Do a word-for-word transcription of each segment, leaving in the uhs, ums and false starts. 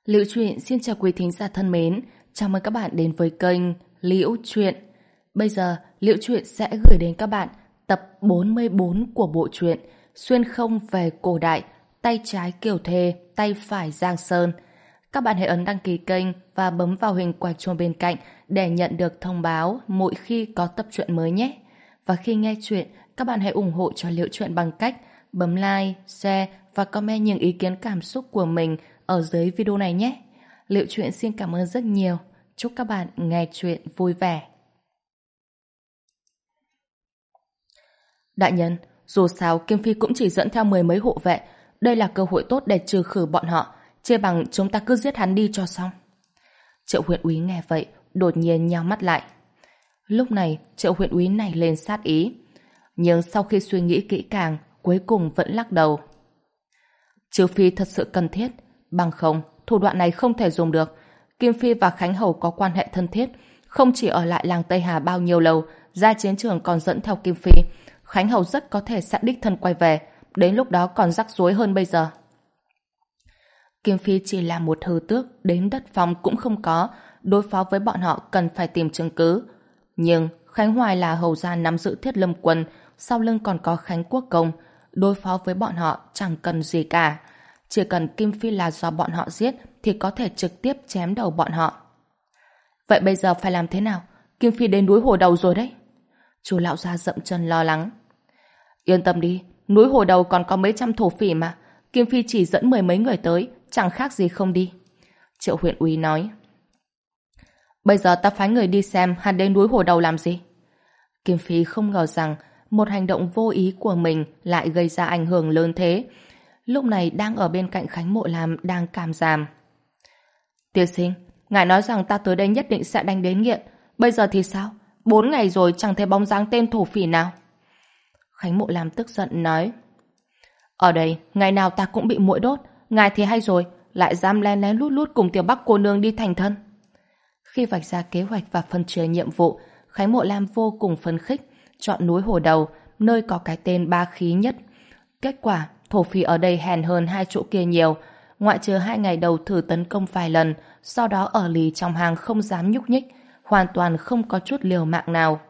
Liễu Chuyện xin chào quý thính giả thân mến, chào mừng các bạn đến với kênh Liễu Chuyện. Bây giờ, Liễu Chuyện sẽ gửi đến các bạn tập bốn mươi bốn của bộ truyện Xuyên không về cổ đại, tay trái Kiều Thê, tay phải Giang Sơn. Các bạn hãy ấn đăng ký kênh và bấm vào hình quả chuông bên cạnh để nhận được thông báo mỗi khi có tập truyện mới nhé. Và khi nghe chuyện, các bạn hãy ủng hộ cho Liễu Chuyện bằng cách bấm like, share và comment những ý kiến cảm xúc của mình ở dưới video này nhé. Liễu Chuyện xin cảm ơn rất nhiều. Chúc các bạn nghe chuyện vui vẻ. Đại nhân, dù sao Kim Phi cũng chỉ dẫn theo mười mấy hộ vệ. Đây là cơ hội tốt để trừ khử bọn họ. Chê bằng chúng ta cứ giết hắn đi cho xong. Triệu huyện úy nghe vậy, đột nhiên nheo mắt lại. Lúc này, Triệu huyện úy nảy lên sát ý. Nhưng sau khi suy nghĩ kỹ càng, cuối cùng vẫn lắc đầu. Trừ phi thật sự cần thiết, bằng không, thủ đoạn này không thể dùng được. Kim Phi và Khánh Hầu có quan hệ thân thiết, không chỉ ở lại làng Tây Hà bao nhiêu lâu, ra chiến trường còn dẫn theo Kim Phi. Khánh Hầu rất có thể sẽ đích thân quay về, đến lúc đó còn rắc rối hơn bây giờ. Kim Phi chỉ là một hư tước, đến đất phong cũng không có, đối phó với bọn họ cần phải tìm chứng cứ. Nhưng Khánh Hoài là hầu gia nắm giữ Thiết Lâm quân, sau lưng còn có Khánh Quốc công, đối phó với bọn họ chẳng cần gì cả. Chỉ cần Kim Phi là do bọn họ giết thì có thể trực tiếp chém đầu bọn họ. Vậy bây giờ phải làm thế nào? Kim Phi đến núi Hồ Đầu rồi đấy. Chú lão gia dậm chân lo lắng. Yên tâm đi, núi Hồ Đầu còn có mấy trăm thổ phỉ mà. Kim Phi chỉ dẫn mười mấy người tới, chẳng khác gì không đi. Triệu huyện úy nói. Bây giờ ta phái người đi xem hắn đến núi Hồ Đầu làm gì. Kim Phi không ngờ rằng một hành động vô ý của mình lại gây ra ảnh hưởng lớn thế. Lúc này đang ở bên cạnh Khánh Mộ Lam đang cảm giảm. Tiên sinh, ngài nói rằng ta tới đây nhất định sẽ đánh đến nghiện. Bây giờ thì sao? Bốn ngày rồi chẳng thấy bóng dáng tên thổ phỉ nào. Khánh Mộ Lam tức giận nói. Ở đây, ngày nào ta cũng bị muỗi đốt. Ngài thì hay rồi, lại dám lén lén lút lút cùng Tiểu Bắc cô nương đi thành thân. Khi vạch ra kế hoạch và phân chia nhiệm vụ, Khánh Mộ Lam vô cùng phấn khích, chọn núi Hồ Đầu, nơi có cái tên ba khí nhất. Kết quả, thổ phỉ ở đây hèn hơn hai chỗ kia nhiều, ngoại trừ hai ngày đầu thử tấn công vài lần, sau đó ở lì trong hang không dám nhúc nhích, hoàn toàn không có chút liều mạng nào.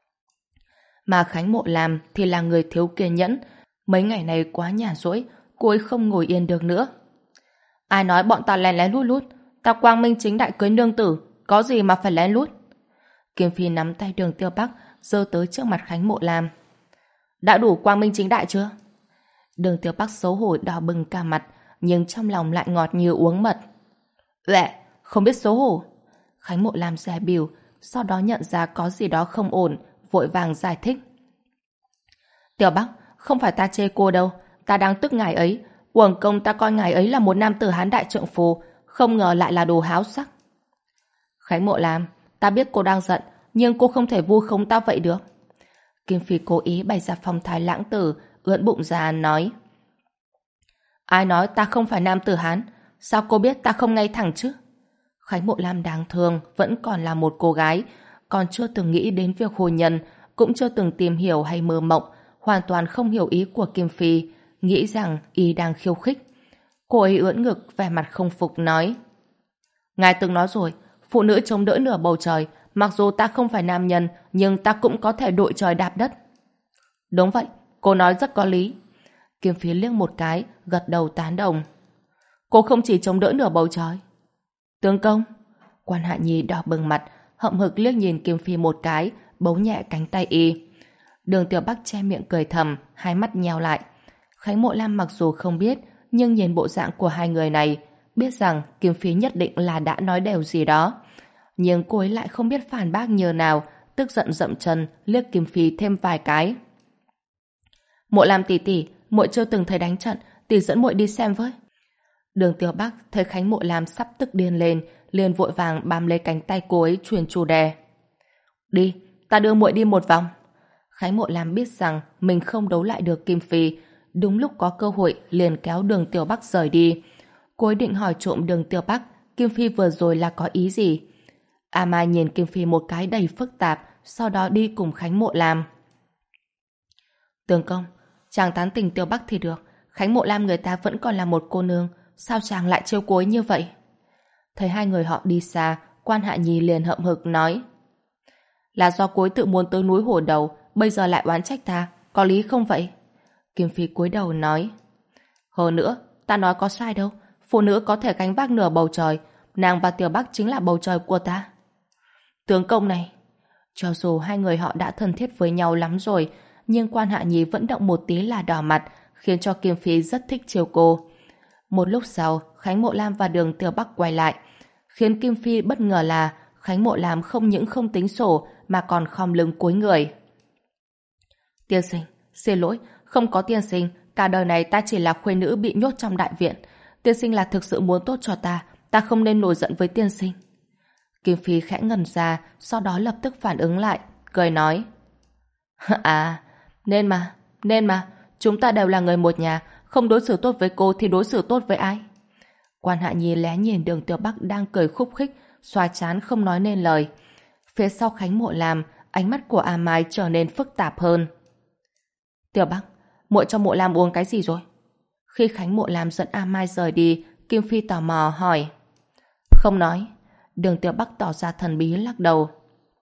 Mà Khánh Mộ Lam thì là người thiếu kiên nhẫn, mấy ngày này quá nhàn rỗi, cô ấy không ngồi yên được nữa. Ai nói bọn ta lén lén lút lút, ta quang minh chính đại cưới nương tử, có gì mà phải lén lút. Kim Phi nắm tay Đường Tiêu Bắc, giơ tới trước mặt Khánh Mộ Lam. Đã đủ quang minh chính đại chưa? Đường Tiêu Bắc xấu hổ đỏ bừng cả mặt, nhưng trong lòng lại ngọt như uống mật. Lẹ, không biết xấu hổ. Khánh Mộ Lam dè bỉu, sau đó nhận ra có gì đó không ổn, vội vàng giải thích. Tiểu Bắc, không phải ta chê cô đâu, ta đang tức ngài ấy. Uổng công ta coi ngài ấy là một nam tử hán đại trượng phu, không ngờ lại là đồ háo sắc. Khánh Mộ Lam, ta biết cô đang giận, nhưng cô không thể vu khống ta vậy được. Kim Phi cố ý bày ra phong thái lãng tử, ưỡn bụng ra nói. Ai nói ta không phải nam tử hán? Sao cô biết ta không ngay thẳng chứ? Khánh Mộ Lam đáng thương, vẫn còn là một cô gái, còn chưa từng nghĩ đến việc hôn nhân, cũng chưa từng tìm hiểu hay mơ mộng, hoàn toàn không hiểu ý của Kim Phi, nghĩ rằng y đang khiêu khích. Cô ấy ưỡn ngực, vẻ mặt không phục nói. Ngài từng nói rồi, phụ nữ chống đỡ nửa bầu trời, mặc dù ta không phải nam nhân, nhưng ta cũng có thể đội trời đạp đất. Đúng vậy, cô nói rất có lý. Kim Phi liếc một cái, gật đầu tán đồng. Cô không chỉ chống đỡ nửa bầu trời. Tướng công. Quan Hạ Nhi đỏ bừng mặt, hậm hực liếc nhìn Kim Phi một cái, bấu nhẹ cánh tay y. Đường Tiểu Bắc che miệng cười thầm, hai mắt nheo lại. Khánh Mộ Lam mặc dù không biết, nhưng nhìn bộ dạng của hai người này, biết rằng Kim Phi nhất định là đã nói đều gì đó. Nhưng cô ấy lại không biết phản bác nhờ nào, tức giận dậm chân, liếc Kim Phi thêm vài cái. Mộ Lam tỷ tỷ, muội chưa từng thấy đánh trận, tỷ dẫn muội đi xem với. Đường Tiểu Bắc thấy Khánh Mộ Lam sắp tức điên lên, liền vội vàng bám lấy cánh tay cô ấy truyền chủ đề. Đi, ta đưa muội đi một vòng. Khánh Mộ Lam biết rằng mình không đấu lại được Kim Phi, đúng lúc có cơ hội liền kéo Đường Tiểu Bắc rời đi. Cô ấy định hỏi trộm Đường Tiểu Bắc, Kim Phi vừa rồi là có ý gì? A Mai nhìn Kim Phi một cái đầy phức tạp, sau đó đi cùng Khánh Mộ Lam. Tướng công, chàng tán tỉnh Tiểu Bắc thì được, Khánh Mộ Lam người ta vẫn còn là một cô nương, sao chàng lại trêu cô ấy như vậy? Thấy hai người họ đi xa, Quan Hạ Nhi liền hậm hực nói: Là do cô ấy tự muốn tới núi Hổ Đầu, bây giờ lại oán trách ta, có lý không vậy? Kim Phi cúi đầu nói: Hơn nữa, ta nói có sai đâu, phụ nữ có thể gánh vác nửa bầu trời, nàng và Tiểu Bắc chính là bầu trời của ta. Tướng công này, cho dù hai người họ đã thân thiết với nhau lắm rồi, nhưng Quan Hạ Nhi vẫn động một tí là đỏ mặt, khiến cho Kim Phi rất thích chiều cô. Một lúc sau, Khánh Mộ Lam và Đường Tiểu Bắc quay lại. Khiến Kim Phi bất ngờ là Khánh Mộ Lam không những không tính sổ mà còn khom lưng cúi người. Tiên sinh, xin lỗi, không có tiên sinh, cả đời này ta chỉ là khuê nữ bị nhốt trong đại viện. Tiên sinh là thực sự muốn tốt cho ta, ta không nên nổi giận với tiên sinh. Kim Phi khẽ ngẩn ra, sau đó lập tức phản ứng lại, cười nói: À, nên mà, nên mà, chúng ta đều là người một nhà, không đối xử tốt với cô thì đối xử tốt với ai? Quan Hạ Nhi lé nhìn Đường Tiểu Bắc đang cười khúc khích, xoa trán không nói nên lời. Phía sau Khánh Mộ Lam, ánh mắt của A Mai trở nên phức tạp hơn. Tiểu Bắc, muội cho Mộ Lam uống cái gì rồi? Khi Khánh Mộ Lam dẫn A Mai rời đi, Kim Phi tò mò hỏi. Không nói. Đường Tiểu Bắc tỏ ra thần bí lắc đầu.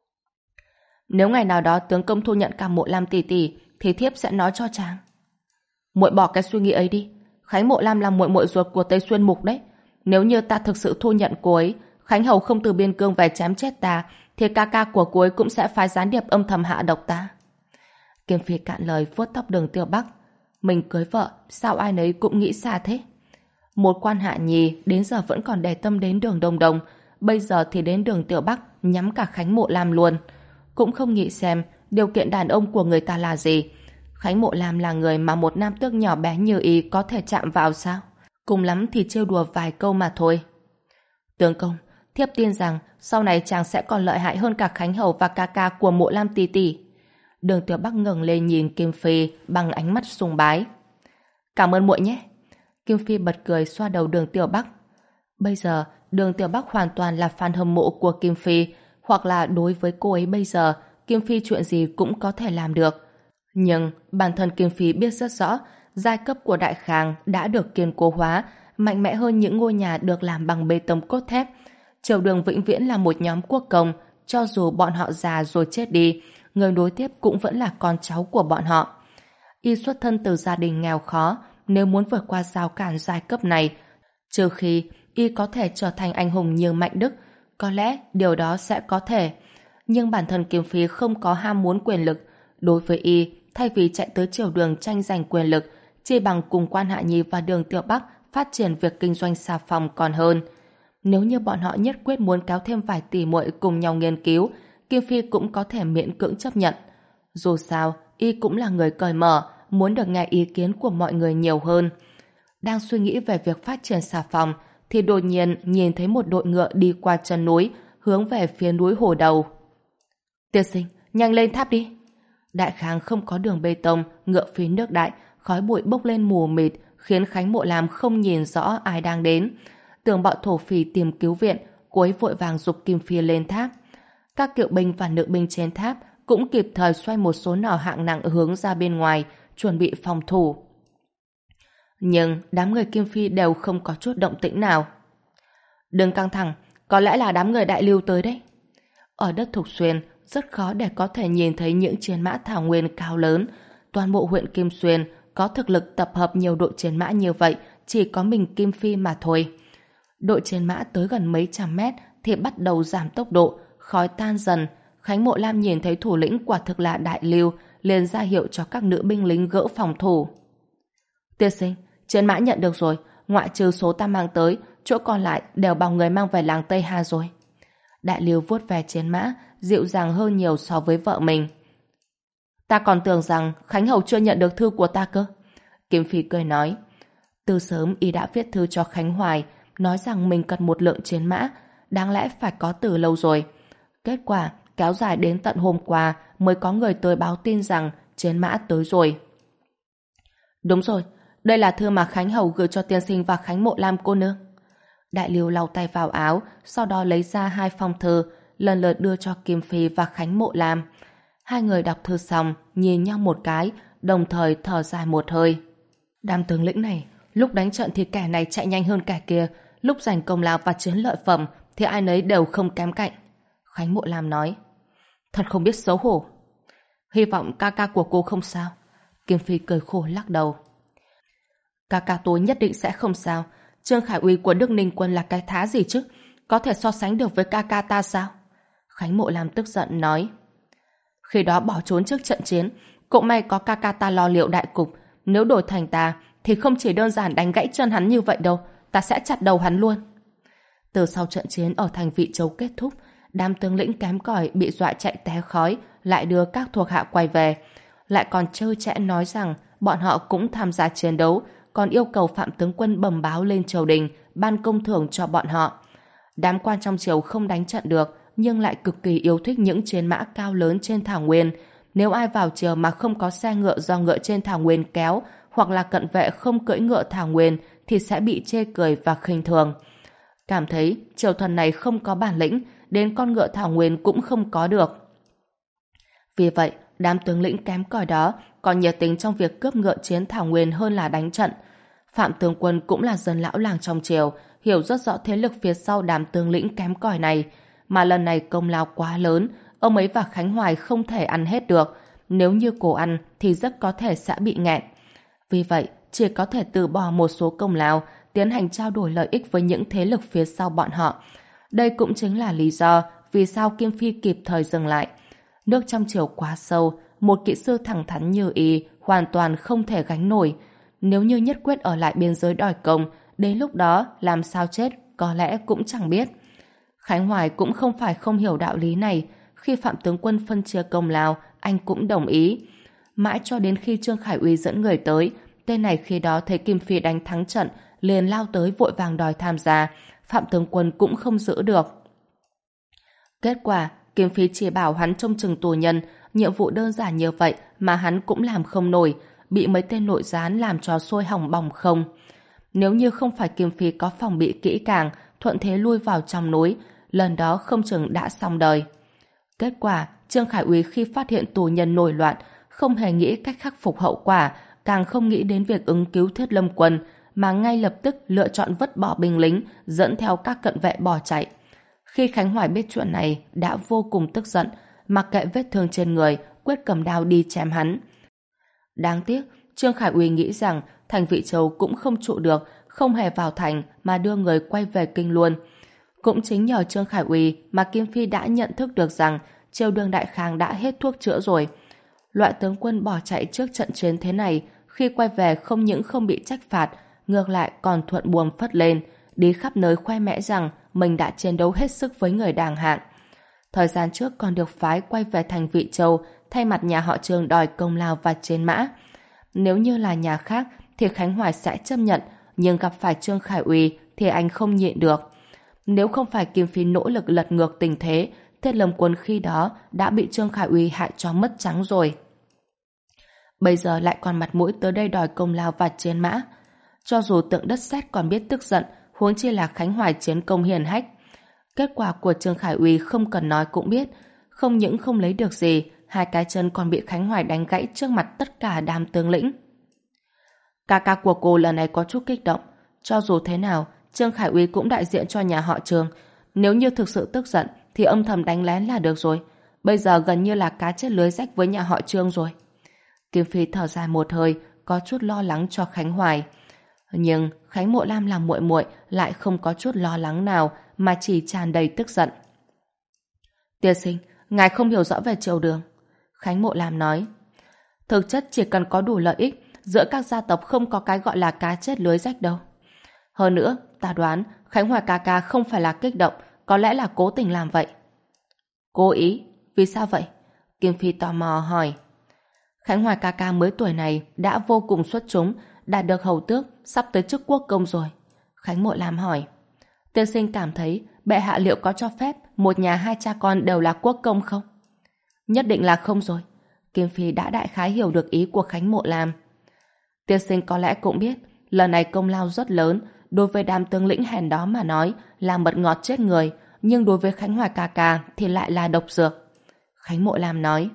Nếu ngày nào đó tướng công thu nhận cả Mộ Lam tỷ tỷ, thì thiếp sẽ nói cho chàng. Muội bỏ cái suy nghĩ ấy đi. Khánh Mộ Lam là muội muội ruột của Tây Xuyên Mục đấy. Nếu như ta thực sự thu nhận cô ấy, Khánh Hầu không từ biên cương về chém chết ta, thì ca ca của cô ấy cũng sẽ phái gián điệp âm thầm hạ độc ta. Kim Phi cạn lời vuốt tóc Đường Tiểu Bắc. Mình cưới vợ, sao ai nấy cũng nghĩ xa thế? Một Quan Hạ Nhi đến giờ vẫn còn để tâm đến Đường Đồng Đồng, bây giờ thì đến Đường Tiểu Bắc nhắm cả Khánh Mộ Lam luôn. Cũng không nghĩ xem điều kiện đàn ông của người ta là gì. Khánh Mộ Lam là người mà một nam tước nhỏ bé như y có thể chạm vào sao? Cùng lắm thì trêu đùa vài câu mà thôi. Tướng công, thiếp tin rằng sau này chàng sẽ còn lợi hại hơn cả Khánh Hầu và ca ca của Mộ Lam tỷ tỷ. Đường Tiểu Bắc ngẩng lên nhìn Kim Phi bằng ánh mắt sùng bái. Cảm ơn muội nhé. Kim Phi bật cười xoa đầu Đường Tiểu Bắc. Bây giờ Đường Tiểu Bắc hoàn toàn là fan hâm mộ của Kim Phi, hoặc là đối với cô ấy bây giờ Kim Phi chuyện gì cũng có thể làm được. Nhưng bản thân Kim Phi biết rất rõ giai cấp của Đại Khang đã được kiên cố hóa, mạnh mẽ hơn những ngôi nhà được làm bằng bê tông cốt thép. Triều Đường vĩnh viễn là một nhóm quốc công, cho dù bọn họ già rồi chết đi, người nối tiếp cũng vẫn là con cháu của bọn họ. Y xuất thân từ gia đình nghèo khó, nếu muốn vượt qua rào cản giai cấp này, trừ khi Y có thể trở thành anh hùng như Mạnh Đức, có lẽ điều đó sẽ có thể. Nhưng bản thân Kim Phi không có ham muốn quyền lực. Đối với Y, thay vì chạy tới Triều Đường tranh giành quyền lực, chỉ bằng cùng Quan Hạ Nhi và Đường Tiểu Bắc phát triển việc kinh doanh xà phòng còn hơn. Nếu như bọn họ nhất quyết muốn kéo thêm vài tỷ muội cùng nhau nghiên cứu, Kim Phi cũng có thể miễn cưỡng chấp nhận. Dù sao, Y cũng là người cởi mở, muốn được nghe ý kiến của mọi người nhiều hơn. Đang suy nghĩ về việc phát triển xà phòng, thì đột nhiên nhìn thấy một đội ngựa đi qua chân núi, hướng về phía núi Hổ Đầu. Tiên sinh, nhanh lên tháp đi. Đại Khang không có đường bê tông, ngựa phi nước đại, khói bụi bốc lên mù mịt, khiến Khánh Mộ Lam không nhìn rõ ai đang đến. Tưởng bọn thổ phỉ tìm cứu viện, cô ấy vội vàng giục Kim Phi lên tháp. Các kiệu binh và nữ binh trên tháp cũng kịp thời xoay một số nỏ hạng nặng hướng ra bên ngoài, chuẩn bị phòng thủ. Nhưng đám người Kim Phi đều không có chút động tĩnh nào. Đừng căng thẳng, có lẽ là đám người Đại Lưu tới đấy. Ở đất Thục Xuyên, rất khó để có thể nhìn thấy những chiến mã thảo nguyên cao lớn. Toàn bộ huyện Kim Xuyên có thực lực tập hợp nhiều đội chiến mã như vậy, chỉ có mình Kim Phi mà thôi. Đội chiến mã tới gần mấy trăm mét thì bắt đầu giảm tốc độ, khói tan dần. Khánh Mộ Lam nhìn thấy thủ lĩnh quả thực là Đại Lưu, liền ra hiệu cho các nữ binh lính gỡ phòng thủ. Tiên sinh, chiến mã nhận được rồi, ngoại trừ số ta mang tới, chỗ còn lại đều bảo người mang về làng Tây Hà rồi. Đại Lưu vuốt về chiến mã, dịu dàng hơn nhiều so với vợ mình. Ta còn tưởng rằng Khánh Hầu chưa nhận được thư của ta cơ. Kim Phi cười nói. Từ sớm y đã viết thư cho Khánh Hoài, nói rằng mình cần một lượng chiến mã, đáng lẽ phải có từ lâu rồi. Kết quả kéo dài đến tận hôm qua mới có người tới báo tin rằng chiến mã tới rồi. Đúng rồi, đây là thư mà Khánh Hầu gửi cho tiên sinh và Khánh Mộ Lam cô nương. Đại Lưu lau tay vào áo, sau đó lấy ra hai phong thư, lần lượt đưa cho Kim Phi và Khánh Mộ Lam. Hai người đọc thư xong, nhìn nhau một cái, đồng thời thở dài một hơi. Đám tướng lĩnh này, lúc đánh trận thì kẻ này chạy nhanh hơn kẻ kia, lúc giành công lao và chiến lợi phẩm thì ai nấy đều không kém cạnh. Khánh Mộ Lam nói. Thật không biết xấu hổ. Hy vọng ca ca của cô không sao. Kim Phi cười khổ lắc đầu. Ca ca tôi nhất định sẽ không sao. Trương Khải Uy của Đức Ninh Quân là cái thá gì chứ? Có thể so sánh được với ca ca ta sao? Khánh Mộ Lam tức giận nói. Khi đó bỏ trốn trước trận chiến, cũng may có ca ca ta lo liệu đại cục. Nếu đổi thành ta, thì không chỉ đơn giản đánh gãy chân hắn như vậy đâu, ta sẽ chặt đầu hắn luôn. Từ sau trận chiến ở thành Vị Châu kết thúc, đám tướng lĩnh kém cỏi bị dọa chạy té khói, lại đưa các thuộc hạ quay về. Lại còn trơ trẽ nói rằng bọn họ cũng tham gia chiến đấu, còn yêu cầu Phạm tướng quân bẩm báo lên triều đình, ban công thưởng cho bọn họ. Đám quan trong triều không đánh trận được, nhưng lại cực kỳ yêu thích những chiến mã cao lớn trên thảo nguyên. Nếu ai vào triều mà không có xe ngựa do ngựa trên thảo nguyên kéo, hoặc là cận vệ không cưỡi ngựa thảo nguyên, thì sẽ bị chê cười và khinh thường. Cảm thấy triều thần này không có bản lĩnh, đến con ngựa thảo nguyên cũng không có được. Vì vậy, đám tướng lĩnh kém cỏi đó còn nhiệt tình trong việc cướp ngựa chiến thảo nguyên hơn là đánh trận. Phạm tướng quân cũng là dân lão làng trong triều, hiểu rất rõ thế lực phía sau đám tướng lĩnh kém cỏi này, mà lần này công lao quá lớn, ông ấy và Khánh Hoài không thể ăn hết được. Nếu như cổ ăn thì rất có thể sẽ bị nghẹn. Vì vậy, chỉ có thể từ bỏ một số công lao, tiến hành trao đổi lợi ích với những thế lực phía sau bọn họ. Đây cũng chính là lý do vì sao Kim Phi kịp thời dừng lại. Nước trong triều quá sâu, một kỹ sư thẳng thắn như y hoàn toàn không thể gánh nổi. Nếu như nhất quyết ở lại biên giới đòi công, đến lúc đó làm sao chết có lẽ cũng chẳng biết. Khánh Hoài cũng không phải không hiểu đạo lý này. Khi Phạm tướng quân phân chia công lao, anh cũng đồng ý. Mãi cho đến khi Trương Khải Uy dẫn người tới, tên này khi đó thấy Kim Phi đánh thắng trận, liền lao tới vội vàng đòi tham gia. Phạm tướng quân cũng không giữ được. Kết quả, Kim Phi chỉ bảo hắn trông chừng tù nhân, nhiệm vụ đơn giản như vậy mà hắn cũng làm không nổi, bị mấy tên nội gián làm cho sôi hỏng bỏng không. Nếu như không phải Kim Phi có phòng bị kỹ càng, thuận thế lui vào trong núi, lần đó không chừng đã xong đời. Kết quả, Trương Khải Uy khi phát hiện tù nhân nổi loạn, không hề nghĩ cách khắc phục hậu quả, càng không nghĩ đến việc ứng cứu Thiết Lâm Quân, mà ngay lập tức lựa chọn vứt bỏ binh lính, dẫn theo các cận vệ bỏ chạy. Khi Khánh Hoài biết chuyện này, đã vô cùng tức giận, mặc kệ vết thương trên người, quyết cầm đao đi chém hắn. Đáng tiếc, Trương Khải Uy nghĩ rằng thành Vị Châu cũng không trụ được, không hề vào thành mà đưa người quay về kinh luôn. Cũng chính nhờ Trương Khải Uy mà Kim Phi đã nhận thức được rằng triều đường Đại Khang đã hết thuốc chữa rồi. Loại tướng quân bỏ chạy trước trận chiến thế này, khi quay về không những không bị trách phạt, ngược lại còn thuận buồm phất lên, đi khắp nơi khoe mẽ rằng mình đã chiến đấu hết sức với người đàng hạng. Thời gian trước còn được phái quay về thành Vị Châu thay mặt nhà họ Trương đòi công lao và chiến mã. Nếu như là nhà khác thì Khánh Hoài sẽ chấp nhận, nhưng gặp phải Trương Khải Uy thì anh không nhịn được. Nếu không phải Kim Phi nỗ lực lật ngược tình thế, Thiết Lâm Quân khi đó đã bị Trương Khải Uy hại cho mất trắng rồi. Bây giờ lại còn mặt mũi tới đây đòi công lao và chiến mã. Cho dù tượng đất sét còn biết tức giận, huống chi là Khánh Hoài chiến công hiển hách. Kết quả của Trương Khải Uy không cần nói cũng biết, không những không lấy được gì, hai cái chân còn bị Khánh Hoài đánh gãy trước mặt tất cả đám tướng lĩnh. Ca ca của cô lần này có chút kích động. Cho dù thế nào, Trương Khải Uy cũng đại diện cho nhà họ Trương. Nếu như thực sự tức giận thì âm thầm đánh lén là được rồi. Bây giờ gần như là cá chết lưới rách với nhà họ Trương rồi. Kim Phi thở dài một hơi, có chút lo lắng cho Khánh Hoài. Nhưng Khánh Mộ Lam làm muội muội lại không có chút lo lắng nào, mà chỉ tràn đầy tức giận. Tiên sinh, ngài không hiểu rõ về triều đường. Khánh Mộ Lam nói. Thực chất chỉ cần có đủ lợi ích, giữa các gia tộc không có cái gọi là cá chết lưới rách đâu. Hơn nữa, ta đoán Khánh Hoài ca ca không phải là kích động, có lẽ là cố tình làm vậy. Cố ý? Vì sao vậy? Kim Phi tò mò hỏi. Khánh Hoài ca ca mới tuổi này đã vô cùng xuất chúng, đạt được hầu tước, sắp tới chức quốc công rồi. Khánh Mộ Lam hỏi. Tiên sinh cảm thấy bệ hạ liệu có cho phép một nhà hai cha con đều là quốc công không? Nhất định là không rồi. Kim Phi đã đại khái hiểu được ý của Khánh Mộ Lam. Tiên sinh có lẽ cũng biết, lần này công lao rất lớn, đối với đám tướng lĩnh hèn đó mà nói là mật ngọt chết người, nhưng đối với Khánh Hoài ca ca thì lại là độc dược. Khánh Mộ Lam nói.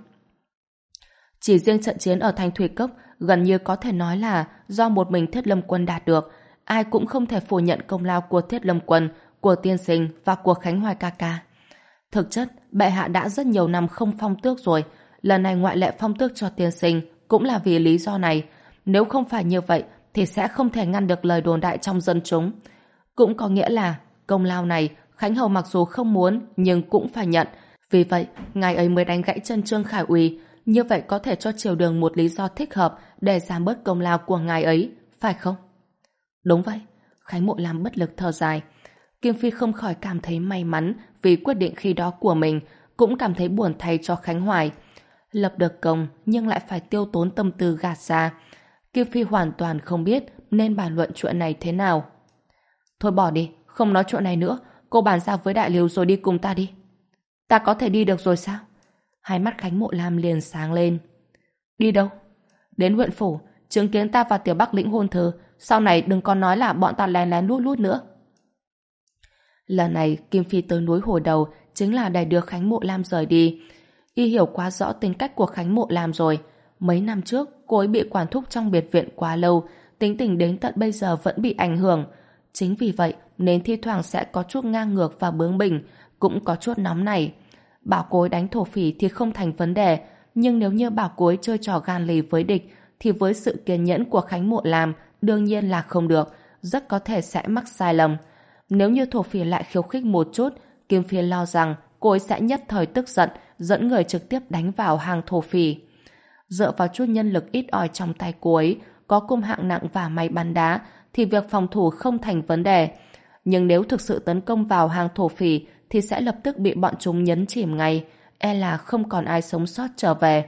Chỉ riêng trận chiến ở thành Thủy Cốc gần như có thể nói là do một mình Thiết Lâm Quân đạt được. ai cũng không thể phủ nhận công lao của Thiết Lâm Quân, của tiên sinh và của Khánh Hoài ca ca. Thực chất, bệ hạ đã rất nhiều năm không phong tước rồi, lần này ngoại lệ phong tước cho tiên sinh cũng là vì lý do này. Nếu không phải như vậy thì sẽ không thể ngăn được lời đồn đại trong dân chúng. Cũng có nghĩa là công lao này Khánh Hầu mặc dù không muốn nhưng cũng phải nhận. Vì vậy, ngài ấy mới đánh gãy chân Trương Khải Uy. Như vậy có thể cho triều đường một lý do thích hợp để giảm bớt công lao của ngài ấy, phải không? Đúng vậy. Khánh Mộ Lam bất lực thở dài. Kim Phi không khỏi cảm thấy may mắn vì quyết định khi đó của mình, cũng cảm thấy buồn thay cho Khánh Hoài. Lập được công nhưng lại phải tiêu tốn tâm tư gạt ra. Kim Phi hoàn toàn không biết nên bàn luận chuyện này thế nào. Thôi bỏ đi, không nói chuyện này nữa, cô bàn giao với Đại Liêu rồi đi cùng ta đi. Ta có thể đi được rồi sao? Hai mắt Khánh Mộ Lam liền sáng lên. Đi đâu? Đến huyện phủ, chứng kiến ta và Tiểu Bắc lĩnh hôn thư, sau này đừng có nói là bọn ta lén lén lút lút nữa. Lần này Kim Phi tới núi Hồ Đầu chính là để đưa Khánh Mộ Lam rời đi. Y hiểu quá rõ tính cách của Khánh Mộ Lam rồi. Mấy năm trước cô ấy bị quản thúc trong biệt viện quá lâu, tính tình đến tận bây giờ vẫn bị ảnh hưởng. Chính vì vậy nên thi thoảng sẽ có chút ngang ngược và bướng bỉnh, cũng có chút nóng này. Bảo cô ấy đánh thổ phỉ thì không thành vấn đề, nhưng nếu như bảo cô ấy chơi trò gan lì với địch thì với sự kiên nhẫn của Khánh Mộ Lam đương nhiên là không được, rất có thể sẽ mắc sai lầm. Nếu như thổ phỉ lại khiêu khích một chút, Kim Phi lo rằng cô ấy sẽ nhất thời tức giận, dẫn người trực tiếp đánh vào hàng thổ phỉ. Dựa vào chút nhân lực ít ỏi trong tay cô ấy, có cung hạng nặng và máy bắn đá, thì việc phòng thủ không thành vấn đề. Nhưng nếu thực sự tấn công vào hàng thổ phỉ, thì sẽ lập tức bị bọn chúng nhấn chìm ngay, e là không còn ai sống sót trở về.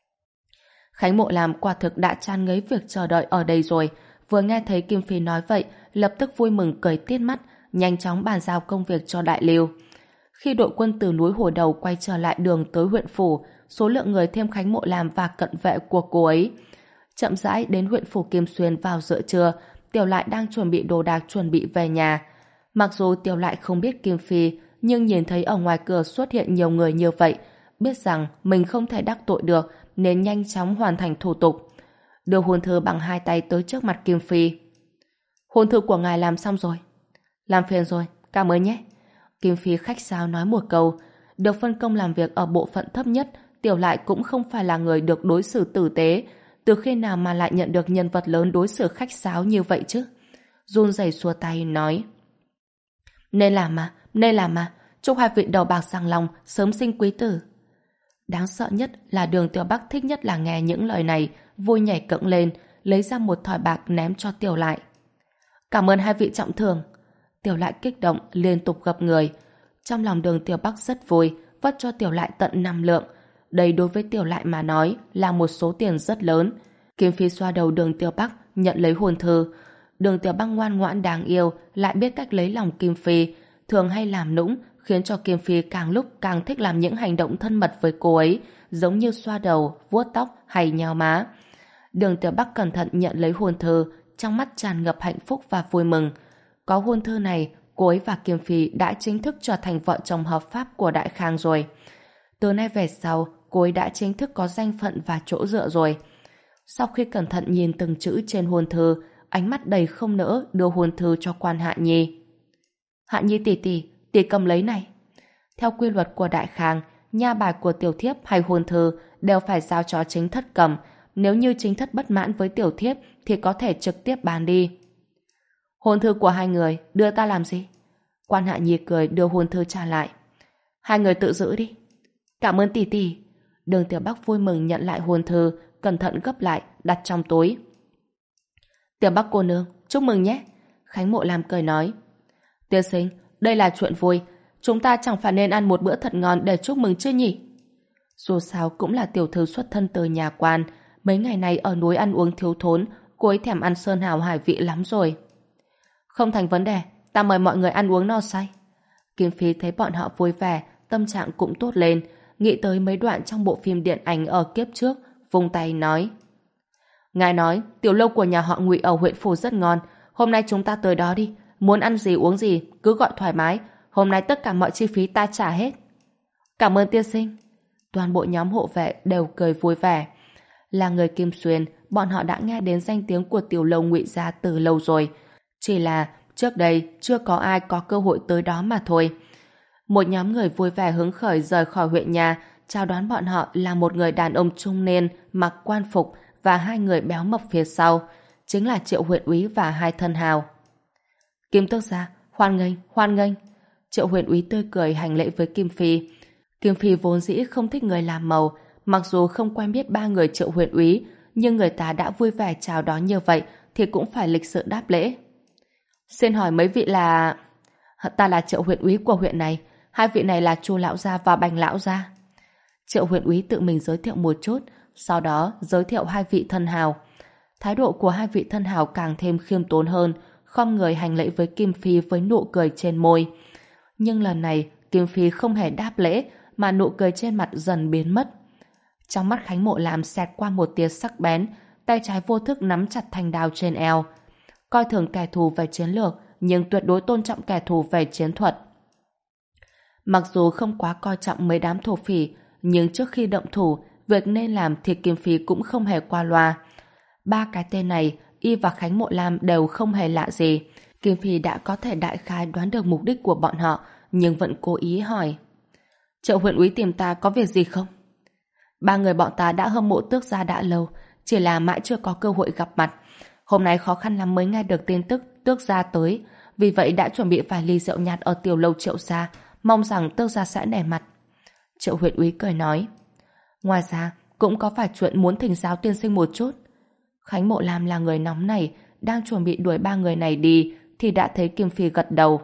Khánh Mộ Lam quả thực đã chán ngấy việc chờ đợi ở đây rồi, vừa nghe thấy Kim Phi nói vậy, lập tức vui mừng cười tít mắt, nhanh chóng bàn giao công việc cho Đại Liêu. Khi đội quân từ núi Hồ Đầu quay trở lại đường tới huyện phủ, số lượng người thêm Khánh Mộ Lam và cận vệ của cô ấy. Chậm rãi đến huyện phủ Kim Xuyên vào giữa trưa, Tiểu Lại đang chuẩn bị đồ đạc chuẩn bị về nhà. Mặc dù Tiểu Lại không biết Kim Phi, nhưng nhìn thấy ở ngoài cửa xuất hiện nhiều người như vậy, biết rằng mình không thể đắc tội được nên nhanh chóng hoàn thành thủ tục. Đưa hôn thư bằng hai tay tới trước mặt Kim Phi. Hôn thư của ngài làm xong rồi. Làm phiền rồi, cảm ơn nhé. Kim Phi khách sáo nói một câu. Được phân công làm việc ở bộ phận thấp nhất, Tiểu Lại cũng không phải là người được đối xử tử tế. Từ khi nào mà lại nhận được nhân vật lớn đối xử khách sáo như vậy chứ? Run rẩy xua tay nói. Nên làm mà, nên làm mà. Chúc hai vị đầu bạc răng long sớm sinh quý tử. Đáng sợ nhất là Đường Tiểu Bắc thích nhất là nghe những lời này, vui nhảy cẫng lên, lấy ra một thỏi bạc ném cho Tiểu Lại. Cảm ơn hai vị trọng thưởng. Tiểu Lại kích động liên tục gập người. Trong lòng Đường Tiểu Bắc rất vui, vất cho Tiểu Lại tận năm lượng. Đây đối với Tiểu Lại mà nói là một số tiền rất lớn. Kim Phi xoa đầu Đường Tiểu Bắc nhận lấy hôn thư. Đường Tiểu Bắc ngoan ngoãn đáng yêu, lại biết cách lấy lòng Kim Phi, thường hay làm nũng, khiến cho Kim Phi càng lúc càng thích làm những hành động thân mật với cô ấy, giống như xoa đầu, vuốt tóc hay nhéo má. Đường Tiểu Bắc cẩn thận nhận lấy hôn thư, trong mắt tràn ngập hạnh phúc và vui mừng. Có hôn thư này, cô ấy và Kim Phi đã chính thức trở thành vợ chồng hợp pháp của Đại Khang rồi. Từ nay về sau, cô ấy đã chính thức có danh phận và chỗ dựa rồi. Sau khi cẩn thận nhìn từng chữ trên hôn thư, ánh mắt đầy không nỡ đưa hôn thư cho quan Hạ Nhi. Hạ Nhi tỷ tỷ, tỷ cầm lấy này. Theo quy luật của Đại Khang, nha bài của tiểu thiếp hay hôn thư đều phải giao cho chính thất cầm. Nếu như chính thất bất mãn với tiểu thiếp thì có thể trực tiếp bán đi. Hôn thư của hai người đưa ta làm gì? Quan Hạ Nhi cười đưa hôn thư trả lại. Hai người tự giữ đi. Cảm ơn tỷ tỷ. Đường Tiểu Bắc vui mừng nhận lại hôn thư, cẩn thận gấp lại, đặt trong túi. Tiểu Bắc cô nương, chúc mừng nhé. Khánh Mộ Lam cười nói. Tiên sinh, đây là chuyện vui. Chúng ta chẳng phải nên ăn một bữa thật ngon để chúc mừng chứ nhỉ? Dù sao cũng là tiểu thư xuất thân từ nhà quan. Mấy ngày này ở núi ăn uống thiếu thốn, cô ấy thèm ăn sơn hào hải vị lắm rồi. Không thành vấn đề, ta mời mọi người ăn uống no say. Kim Phi thấy bọn họ vui vẻ, tâm trạng cũng tốt lên, nghĩ tới mấy đoạn trong bộ phim điện ảnh ở kiếp trước, vung tay nói. Ngài nói, tiểu lâu của nhà họ Ngụy ở huyện phủ rất ngon, hôm nay chúng ta tới đó đi, muốn ăn gì uống gì, cứ gọi thoải mái, hôm nay tất cả mọi chi phí ta trả hết. Cảm ơn tiên sinh. Toàn bộ nhóm hộ vệ đều cười vui vẻ. Là người Kim Xuyên, bọn họ đã nghe đến danh tiếng của tiểu lâu Ngụy gia từ lâu rồi. Chỉ là trước đây chưa có ai có cơ hội tới đó mà thôi. Một nhóm người vui vẻ hứng khởi rời khỏi huyện nhà, chào đón bọn họ là một người đàn ông trung niên mặc quan phục và hai người béo mập phía sau, chính là Triệu huyện úy và hai thân hào. Kim tước gia, hoan nghênh, hoan nghênh. Triệu huyện úy tươi cười hành lễ với Kim Phi. Kim Phi vốn dĩ không thích người làm màu, mặc dù không quen biết ba người Triệu huyện úy, nhưng người ta đã vui vẻ chào đón như vậy thì cũng phải lịch sự đáp lễ. Xin hỏi mấy vị là... Ta là Triệu huyện úy của huyện này, hai vị này là Chu lão gia và Bành lão gia. Triệu huyện úy tự mình giới thiệu một chút, sau đó giới thiệu hai vị thân hào. Thái độ của hai vị thân hào càng thêm khiêm tốn hơn, khom người hành lễ với Kim Phi với nụ cười trên môi. Nhưng lần này, Kim Phi không hề đáp lễ, mà nụ cười trên mặt dần biến mất. Trong mắt Khánh Mộ Lam xẹt qua một tia sắc bén, tay trái vô thức nắm chặt thanh đao trên eo. Coi thường kẻ thù về chiến lược, nhưng tuyệt đối tôn trọng kẻ thù về chiến thuật. Mặc dù không quá coi trọng mấy đám thổ phỉ, nhưng trước khi động thủ, việc nên làm thì Kim Phi cũng không hề qua loa. Ba cái tên này, y và Khánh Mộ Lam đều không hề lạ gì. Kim Phi đã có thể đại khái đoán được mục đích của bọn họ, nhưng vẫn cố ý hỏi. Triệu huyện úy tìm ta có việc gì không? Ba người bọn ta đã hâm mộ Tước gia đã lâu, chỉ là mãi chưa có cơ hội gặp mặt. Hôm nay khó khăn lắm mới nghe được tin tức Tước gia tới, vì vậy đã chuẩn bị vài ly rượu nhạt ở tiểu lâu Triệu gia, mong rằng Tước gia sẽ nể mặt. Triệu huyện úy cười nói. Ngoài ra, cũng có phải chuyện muốn thỉnh giáo tiên sinh một chút. Khánh Mộ Lam là người nóng này, đang chuẩn bị đuổi ba người này đi, thì đã thấy Kim Phi gật đầu.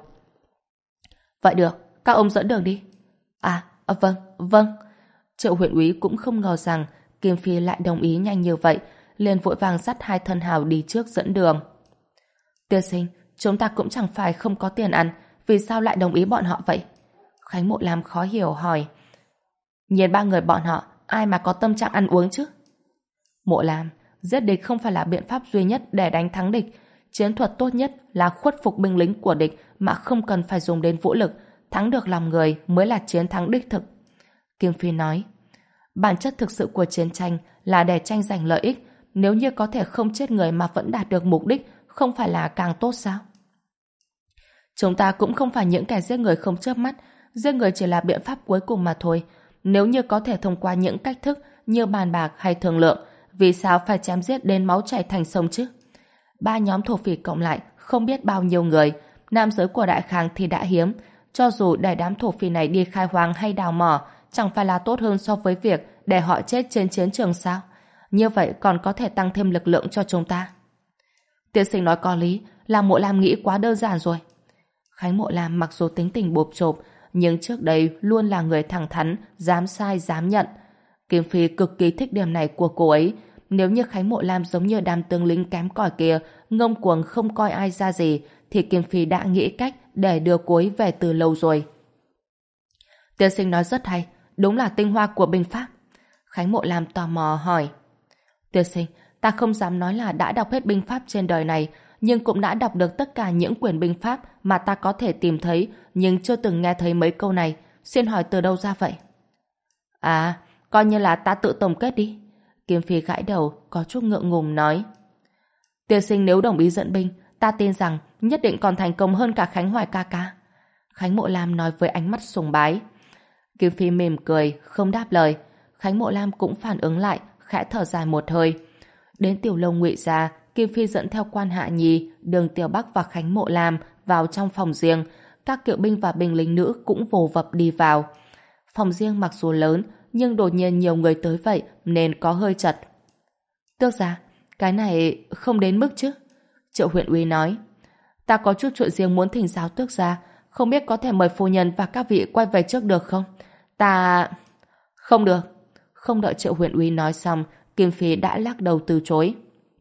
Vậy được, các ông dẫn đường đi. À, à vâng, vâng. Triệu huyện úy cũng không ngờ rằng Kim Phi lại đồng ý nhanh như vậy, liền vội vàng dắt hai thân hào đi trước dẫn đường. Tiên sinh, chúng ta cũng chẳng phải không có tiền ăn, vì sao lại đồng ý bọn họ vậy? Khánh Mộ Lam khó hiểu hỏi. Nhìn ba người bọn họ, ai mà có tâm trạng ăn uống chứ? Mộ Lam, giết địch không phải là biện pháp duy nhất để đánh thắng địch. Chiến thuật tốt nhất là khuất phục binh lính của địch mà không cần phải dùng đến vũ lực. Thắng được lòng người mới là chiến thắng đích thực. Kim Phi nói. Bản chất thực sự của chiến tranh là để tranh giành lợi ích. Nếu như có thể không chết người mà vẫn đạt được mục đích, không phải là càng tốt sao? Chúng ta cũng không phải những kẻ giết người không chớp mắt. Giết người chỉ là biện pháp cuối cùng mà thôi. Nếu như có thể thông qua những cách thức như bàn bạc hay thương lượng, vì sao phải chém giết đến máu chảy thành sông chứ? Ba nhóm thổ phỉ cộng lại không biết bao nhiêu người, nam giới của Đại Khang thì đã hiếm. Cho dù để đám thổ phỉ này đi khai hoang hay đào mỏ, chẳng phải là tốt hơn so với việc để họ chết trên chiến trường sao? Như vậy còn có thể tăng thêm lực lượng cho chúng ta. Tiên sinh nói có lý, là Mộ Lam nghĩ quá đơn giản rồi. Khánh Mộ Lam mặc dù tính tình bộp chộp, nhưng trước đây luôn là người thẳng thắn, dám sai dám nhận. Kim Phi cực kỳ thích điểm này của cô ấy. Nếu như Khánh Mộ Lam giống như đám tướng lính kém cỏi kia, ngông cuồng không coi ai ra gì, thì Kim Phi đã nghĩ cách để đưa cô ấy về từ lâu rồi. Tiên sinh nói rất hay, đúng là tinh hoa của binh pháp. Khánh Mộ Lam tò mò hỏi. Tiên sinh, ta không dám nói là đã đọc hết binh pháp trên đời này, nhưng cũng đã đọc được tất cả những quyển binh pháp mà ta có thể tìm thấy, nhưng chưa từng nghe thấy mấy câu này. Xin hỏi từ đâu ra vậy? À, coi như là ta tự tổng kết đi. Kim Phi gãi đầu, có chút ngượng ngùng nói. Tiên sinh nếu đồng ý dẫn binh, ta tin rằng nhất định còn thành công hơn cả Khánh Hoài ca ca. Khánh Mộ Lam nói với ánh mắt sùng bái. Kim Phi mỉm cười, không đáp lời. Khánh Mộ Lam cũng phản ứng lại, khẽ thở dài một hơi. Đến tiểu lâu Ngụy gia, Kim Phi dẫn theo Quan Hạ Nhi, Đường Tiểu Bắc và Khánh Mộ Lam vào trong phòng riêng. Các kỵ binh và binh lính nữ cũng vồ vập đi vào. Phòng riêng mặc dù lớn, nhưng đột nhiên nhiều người tới vậy nên có hơi chật. Tước gia, cái này không đến mức chứ? Triệu huyện úy nói. Ta có chút chuyện riêng muốn thỉnh giáo tước gia, không biết có thể mời phu nhân và các vị quay về trước được không? Ta... Không được. Không đợi Triệu huyện úy nói xong, Kim Phi đã lắc đầu từ chối.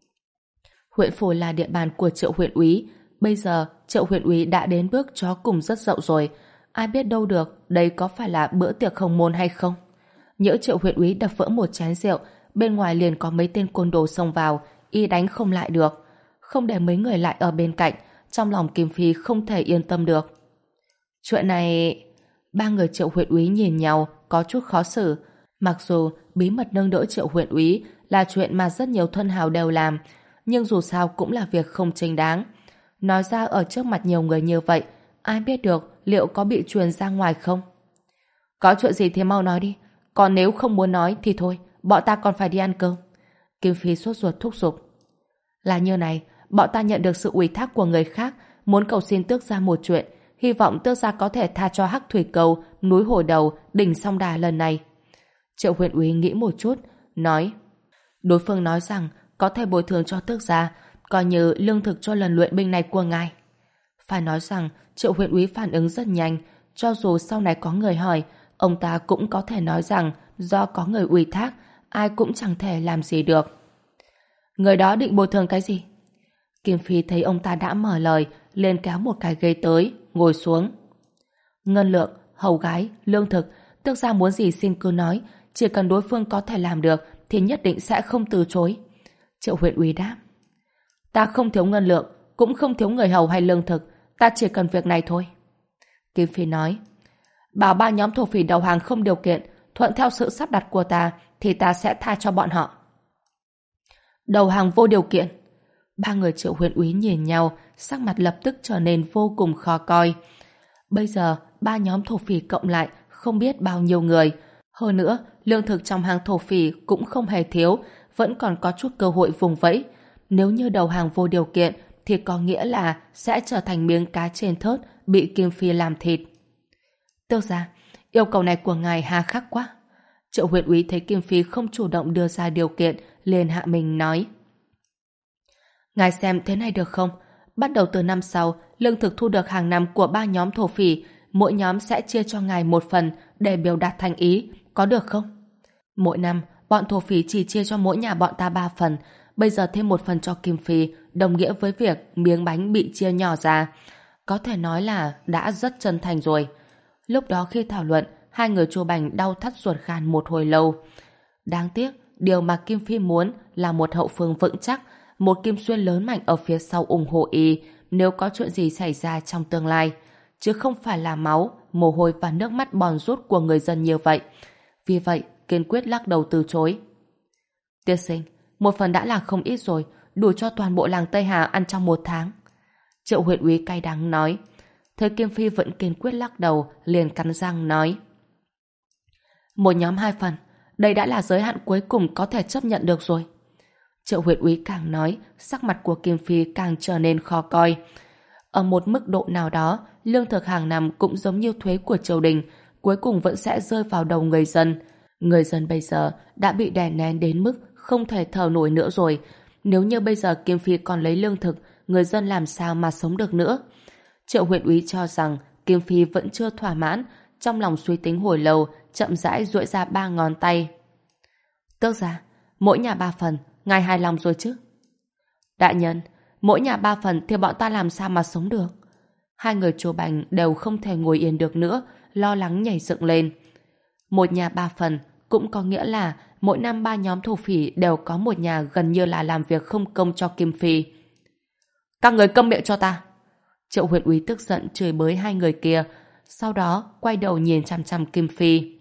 Huyện phủ là địa bàn của Triệu huyện úy. Bây giờ Triệu huyện úy đã đến bước chó cùng rất dậu rồi. Ai biết đâu được đây có phải là bữa tiệc hồng môn hay không? Nhỡ Triệu huyện úy đập vỡ một chén rượu, bên ngoài liền có mấy tên côn đồ xông vào, y đánh không lại được. Không để mấy người lại ở bên cạnh, trong lòng Kim Phi không thể yên tâm được. Chuyện này... Ba người Triệu huyện úy nhìn nhau, có chút khó xử. Mặc dù bí mật nâng đỡ Triệu huyện úy là chuyện mà rất nhiều thân hào đều làm, nhưng dù sao cũng là việc không chính đáng. Nói ra ở trước mặt nhiều người như vậy, ai biết được liệu có bị truyền ra ngoài không? Có chuyện gì thì mau nói đi, còn nếu không muốn nói thì thôi, bọn ta còn phải đi ăn cơm. Kim Phi sốt ruột thúc giục. Là như này, bọn ta nhận được sự ủy thác của người khác, muốn cầu xin tước gia một chuyện, hy vọng tước gia có thể tha cho Hắc Thủy Cầu, núi Hồi Đầu, đỉnh Song Đà lần này. Triệu huyện úy nghĩ một chút, nói. Đối phương nói rằng có thể bồi thường cho tước gia, coi như lương thực cho lần luyện binh này của ngài. Phải nói rằng Triệu huyện úy phản ứng rất nhanh, cho dù sau này có người hỏi, ông ta cũng có thể nói rằng do có người ủy thác, ai cũng chẳng thể làm gì được. Người đó định bồi thường cái gì? Kim Phi thấy ông ta đã mở lời, liền kéo một cái ghế tới, ngồi xuống. Ngân lượng, hầu gái, lương thực, tước gia muốn gì xin cứ nói, chỉ cần đối phương có thể làm được thì nhất định sẽ không từ chối. Triệu huyện úy đáp. Ta không thiếu ngân lượng, cũng không thiếu người hầu hay lương thực, ta chỉ cần việc này thôi. Kim Phi nói. Bảo ba nhóm thổ phỉ đầu hàng không điều kiện, thuận theo sự sắp đặt của ta, thì ta sẽ tha cho bọn họ. Đầu hàng vô điều kiện. Ba người Triệu huyện úy nhìn nhau, sắc mặt lập tức trở nên vô cùng khó coi. Bây giờ, ba nhóm thổ phỉ cộng lại không biết bao nhiêu người. Hơn nữa, lương thực trong hàng thổ phỉ cũng không hề thiếu, vẫn còn có chút cơ hội vùng vẫy. Nếu như đầu hàng vô điều kiện, thì có nghĩa là sẽ trở thành miếng cá trên thớt bị Kim Phi làm thịt. Tước gia, yêu cầu này của ngài hà khắc quá. Triệu huyện úy thấy Kim Phi không chủ động đưa ra điều kiện, liền hạ mình nói. Ngài xem thế này được không? Bắt đầu từ năm sau, lương thực thu được hàng năm của ba nhóm thổ phỉ, mỗi nhóm sẽ chia cho ngài một phần để biểu đạt thành ý, có được không? Mỗi năm, bọn thổ phỉ chỉ chia cho mỗi nhà bọn ta ba phần, bây giờ thêm một phần cho Kim Phi, đồng nghĩa với việc miếng bánh bị chia nhỏ ra. Có thể nói là đã rất chân thành rồi. Lúc đó khi thảo luận, hai người Chu Bành đau thắt ruột gan một hồi lâu. Đáng tiếc, điều mà Kim Phi muốn là một hậu phương vững chắc, một Kim Xuyên lớn mạnh ở phía sau ủng hộ y nếu có chuyện gì xảy ra trong tương lai, chứ không phải là máu, mồ hôi và nước mắt bòn rút của người dân như vậy. Vì vậy, kiên quyết lắc đầu từ chối. Tiên sinh, một phần đã là không ít rồi, đủ cho toàn bộ làng Tây Hà ăn trong một tháng. Triệu huyện úy cay đắng nói. Thấy Kim Phi vẫn kiên quyết lắc đầu, liền cắn răng nói. Một nhóm hai phần, đây đã là giới hạn cuối cùng có thể chấp nhận được rồi. Triệu huyện úy càng nói, sắc mặt của Kim Phi càng trở nên khó coi. Ở một mức độ nào đó, lương thực hàng năm cũng giống như thuế của triều đình, cuối cùng vẫn sẽ rơi vào đầu người dân. Người dân bây giờ đã bị đè nén đến mức không thể thở nổi nữa rồi. Nếu như bây giờ Kim Phi còn lấy lương thực, người dân làm sao mà sống được nữa? Triệu huyện úy cho rằng Kim Phi vẫn chưa thỏa mãn, trong lòng suy tính hồi lâu, chậm rãi duỗi ra ba ngón tay. Tước gia, mỗi nhà ba phần, ngài hài lòng rồi chứ? Đại nhân, mỗi nhà ba phần thì bọn ta làm sao mà sống được? Hai người Chu Bành đều không thể ngồi yên được nữa, lo lắng nhảy dựng lên. Một nhà ba phần cũng có nghĩa là mỗi năm ba nhóm thổ phỉ đều có một nhà gần như là làm việc không công cho Kim Phi. Các người câm miệng cho ta! Triệu huyện úy tức giận chửi bới hai người kia, sau đó quay đầu nhìn chằm chằm Kim Phi.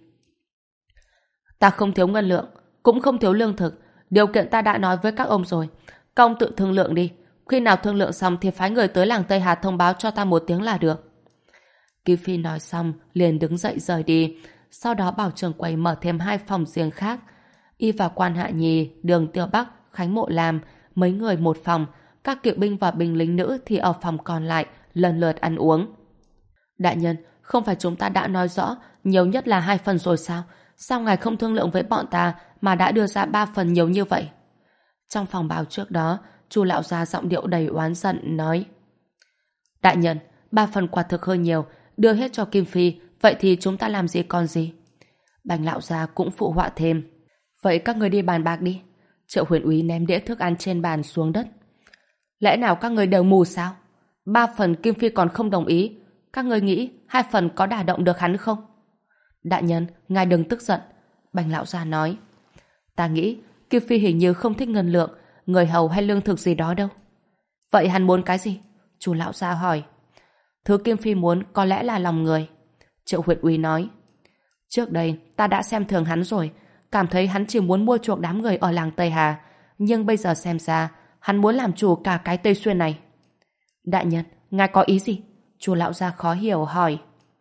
Ta không thiếu ngân lượng, cũng không thiếu lương thực, điều kiện ta đã nói với các ông rồi. Các ông tự thương lượng đi, khi nào thương lượng xong thì phái người tới làng Tây Hà thông báo cho ta một tiếng là được. Kim Phi nói xong liền đứng dậy rời đi, sau đó bảo trưởng quầy mở thêm hai phòng riêng khác. Y và Quan Hạ Nhi, Đường Tiêu Bắc, Khánh Mộ Lam, mấy người một phòng, các kỵ binh và binh lính nữ thì ở phòng còn lại lần lượt ăn uống. Đại nhân, không phải chúng ta đã nói rõ nhiều nhất là hai phần rồi sao? Sao ngài không thương lượng với bọn ta mà đã đưa ra ba phần nhiều như vậy? Trong phòng bào trước đó, Chu lão gia giọng điệu đầy oán giận nói: Đại nhân, ba phần quả thực hơi nhiều, đưa hết cho Kim Phi, vậy thì chúng ta làm gì còn gì? Bành lão gia cũng phụ họa thêm: Vậy các người đi bàn bạc đi. Triệu huyền úy ném đĩa thức ăn trên bàn xuống đất. Lẽ nào các người đều mù sao? Ba phần Kim Phi còn không đồng ý, các người nghĩ hai phần có đả động được hắn không? Đại nhân, ngài đừng tức giận. Bành lão gia nói: Ta nghĩ Kim Phi hình như không thích ngân lượng, người hầu hay lương thực gì đó đâu. Vậy hắn muốn cái gì? Chu lão gia hỏi. Thứ Kim Phi muốn có lẽ là lòng người. Triệu huyện úy nói. Trước đây ta đã xem thường hắn rồi, cảm thấy hắn chỉ muốn mua chuộc đám người ở làng Tây Hà, nhưng bây giờ xem ra hắn muốn làm chủ cả cái Tây Xuyên này. Đại nhân, ngài có ý gì? Chu lão gia khó hiểu hỏi.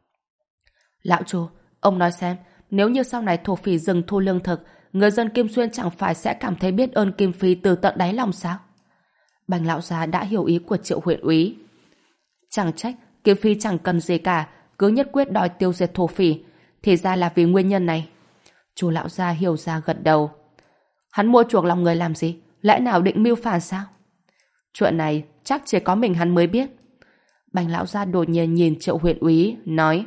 Lão Chu, ông nói xem, nếu như sau này thổ phỉ dừng thu lương thực, người dân Kim Xuyên chẳng phải sẽ cảm thấy biết ơn Kim Phi từ tận đáy lòng sao? Bành lão gia đã hiểu ý của Triệu huyện úy. Chẳng trách, Kim Phi chẳng cần gì cả, cứ nhất quyết đòi tiêu diệt thổ phỉ, thì ra là vì nguyên nhân này. Chu lão gia hiểu ra gật đầu. Hắn mua chuộc lòng người làm gì? Lẽ nào định mưu phản sao? Chuyện này chắc chỉ có mình hắn mới biết. Bành lão gia đột nhiên nhìn Triệu huyện úy, nói: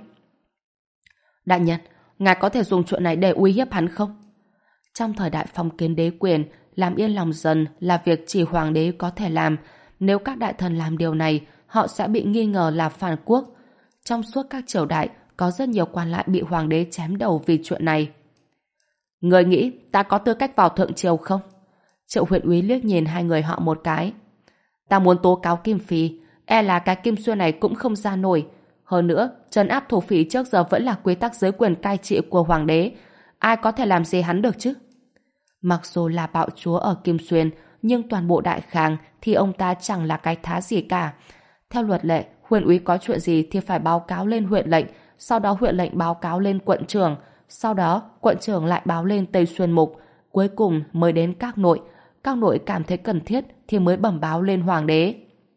Đại nhân, ngài có thể dùng chuyện này để uy hiếp hắn không? Trong thời đại phong kiến đế quyền, làm yên lòng dân là việc chỉ hoàng đế có thể làm. Nếu các đại thần làm điều này, họ sẽ bị nghi ngờ là phản quốc. Trong suốt các triều đại, có rất nhiều quan lại bị hoàng đế chém đầu vì chuyện này. Người nghĩ ta có tư cách vào thượng triều không? Triệu huyện úy liếc nhìn hai người họ một cái. Ta muốn tố cáo Kim Phi, e là cái Kim Xuyên này cũng không ra nổi. Hơn nữa, trấn áp thổ phỉ trước giờ vẫn là quy tắc giới quyền cai trị của hoàng đế. Ai có thể làm gì hắn được chứ? Mặc dù là bạo chúa ở Kim Xuyên, nhưng toàn bộ đại khang thì ông ta chẳng là cái thá gì cả. Theo luật lệ, huyện úy có chuyện gì thì phải báo cáo lên huyện lệnh, sau đó huyện lệnh báo cáo lên quận trưởng, sau đó quận trưởng lại báo lên Tây Xuyên mục, cuối cùng mới đến các nội. Các nội cảm thấy cần thiết thì mới bẩm báo lên hoàng đế.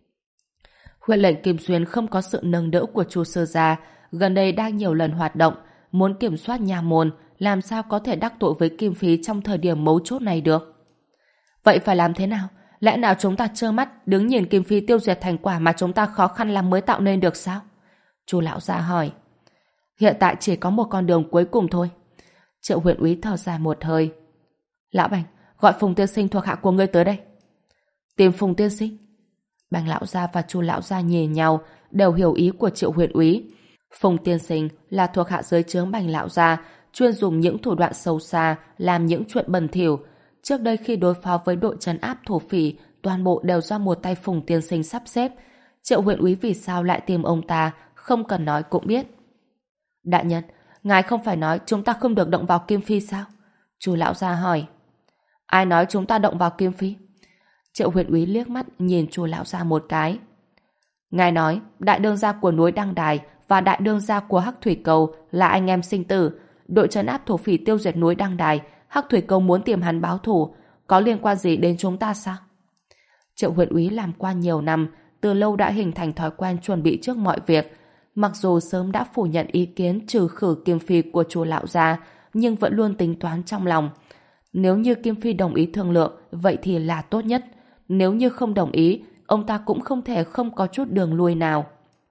Huyện lệnh Kim Xuyên không có sự nâng đỡ của Chu sư gia, gần đây đang nhiều lần hoạt động, muốn kiểm soát nha môn, làm sao có thể đắc tội với Kim Phi trong thời điểm mấu chốt này được. Vậy phải làm thế nào? Lẽ nào chúng ta trơ mắt đứng nhìn Kim Phi tiêu diệt thành quả mà chúng ta khó khăn lắm mới tạo nên được sao? Chu lão gia hỏi. Hiện tại chỉ có một con đường cuối cùng thôi. Triệu huyện úy thở dài một hơi. Lão Bành, gọi Phùng tiên sinh thuộc hạ của ngươi tới đây. Tìm Phùng tiên sinh? Bành lão gia và Chu lão gia nhìn nhau, đều hiểu ý của Triệu huyện úy. Phùng tiên sinh là thuộc hạ dưới trướng Bành lão gia, chuyên dùng những thủ đoạn sâu xa, làm những chuyện bẩn thỉu. Trước đây khi đối phó với đội trấn áp thổ phỉ, toàn bộ đều do một tay Phùng tiên sinh sắp xếp. Triệu huyện úy vì sao lại tìm ông ta, không cần nói cũng biết. Đại nhân, ngài không phải nói chúng ta không được động vào Kim Phi sao? Chu lão gia hỏi. Ai nói chúng ta động vào Kim Phi? Triệu huyện úy liếc mắt nhìn Chu lão gia một cái. Ngài nói đại đương gia của núi Đăng Đài và đại đương gia của Hắc Thủy Cầu là anh em sinh tử. Đội trấn áp thổ phỉ tiêu diệt núi Đăng Đài, Hắc Thủy Cầu muốn tìm hắn báo thù, có liên quan gì đến chúng ta sao? Triệu huyện úy làm quan nhiều năm, từ lâu đã hình thành thói quen chuẩn bị trước mọi việc. Mặc dù sớm đã phủ nhận ý kiến trừ khử Kim Phi của Chu lão gia, nhưng vẫn luôn tính toán trong lòng. Nếu như Kim Phi đồng ý thương lượng, vậy thì là tốt nhất. Nếu như không đồng ý, ông ta cũng không thể không có chút đường lui nào.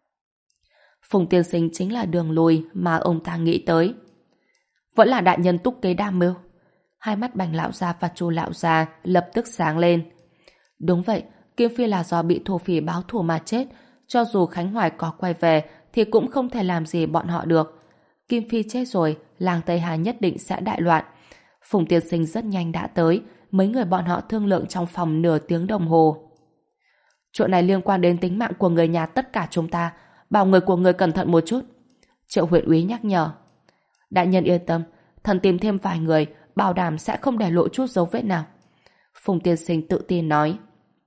Phùng tiên sinh chính là đường lui mà ông ta nghĩ tới. Vẫn là đại nhân túc kế đam mưu. Hai mắt Bành lão gia và Chu lão gia lập tức sáng lên. Đúng vậy, Kim Phi là do bị thổ phỉ báo thù mà chết. Cho dù Khánh Hoài có quay về thì cũng không thể làm gì bọn họ được. Kim Phi chết rồi, làng Tây Hà nhất định sẽ đại loạn. Phùng tiên sinh rất nhanh đã tới, mấy người bọn họ thương lượng trong phòng nửa tiếng đồng hồ. Chuyện này liên quan đến tính mạng của người nhà tất cả chúng ta, bảo người của người cẩn thận một chút. Triệu huyện úy nhắc nhở. Đại nhân yên tâm, thần tìm thêm vài người, bảo đảm sẽ không để lộ chút dấu vết nào. Phùng tiên sinh tự tin nói.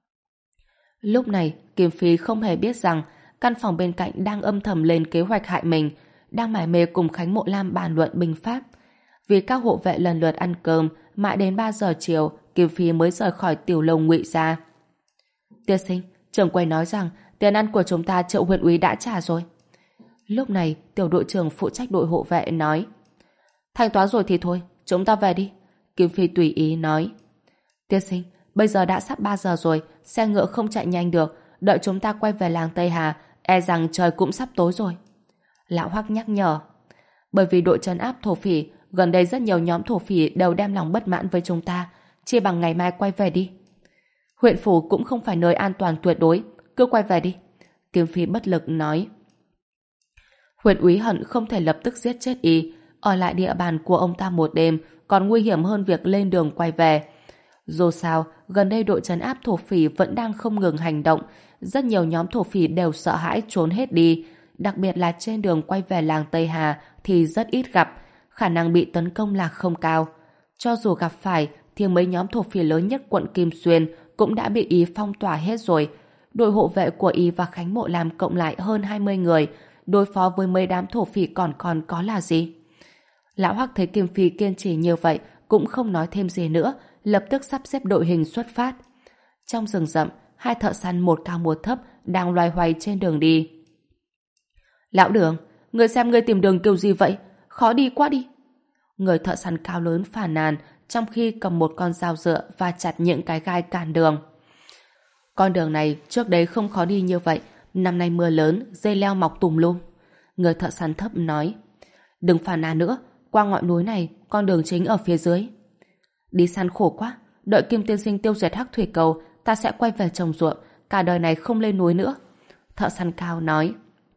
Lúc này, Kim Phi không hề biết rằng căn phòng bên cạnh đang âm thầm lên kế hoạch hại mình, đang mải mê cùng Khánh Mộ Lam bàn luận binh pháp. Vì các hộ vệ lần lượt ăn cơm, mãi đến ba giờ chiều, Kim Phi mới rời khỏi tiểu lâu Ngụy gia. Tiên sinh, trưởng quầy nói rằng tiền ăn của chúng ta Triệu huyện úy đã trả rồi. Lúc này, tiểu đội trưởng phụ trách đội hộ vệ nói. Thanh toán rồi thì thôi, chúng ta về đi. Kim Phi tùy ý nói. Tiên sinh, bây giờ đã sắp ba giờ rồi, xe ngựa không chạy nhanh được, đợi chúng ta quay về làng Tây Hà, e rằng trời cũng sắp tối rồi. Lão Hoắc nhắc nhở. Bởi vì đội trấn áp thổ phỉ, gần đây rất nhiều nhóm thổ phỉ đều đem lòng bất mãn với chúng ta, chia bằng ngày mai quay về đi. Huyện phủ cũng không phải nơi an toàn tuyệt đối, cứ quay về đi. Kim Phi bất lực nói. Huyện úy hận không thể lập tức giết chết y, ở lại địa bàn của ông ta một đêm còn nguy hiểm hơn việc lên đường quay về. Dù sao, gần đây đội trấn áp thổ phỉ vẫn đang không ngừng hành động, rất nhiều nhóm thổ phỉ đều sợ hãi trốn hết đi, đặc biệt là trên đường quay về làng Tây Hà thì rất ít gặp, khả năng bị tấn công là không cao. Cho dù gặp phải thì mấy nhóm thổ phỉ lớn nhất quận Kim Xuyên cũng đã bị ý phong tỏa hết rồi. đội hộ vệ của y và Khánh Mộ Lam cộng lại hơn hai mươi người, đối phó với mấy đám thổ phỉ còn còn có là gì? Lão Hắc thấy Kim Phi kiên trì như vậy, cũng không nói thêm gì nữa, lập tức sắp xếp đội hình xuất phát. Trong rừng rậm, hai thợ săn một cao một thấp đang loay hoay trên đường đi. Lão Đường, người xem người tìm đường kiểu gì vậy? Khó đi quá đi. Người thợ săn cao lớn phàn nàn, trong khi cầm một con dao dựa và chặt những cái gai cản đường. Con đường này trước đấy không khó đi như vậy, năm nay mưa lớn, dây leo mọc tùm lum. Người thợ săn thấp nói, đừng phàn nàn nữa, qua ngọn núi này, con đường chính ở phía dưới. Đi săn khổ quá, đợi Kim tiên sinh tiêu diệt Hắc thủy cầu, ta sẽ quay về trồng ruộng, cả đời này không lên núi nữa. Thợ săn cao nói,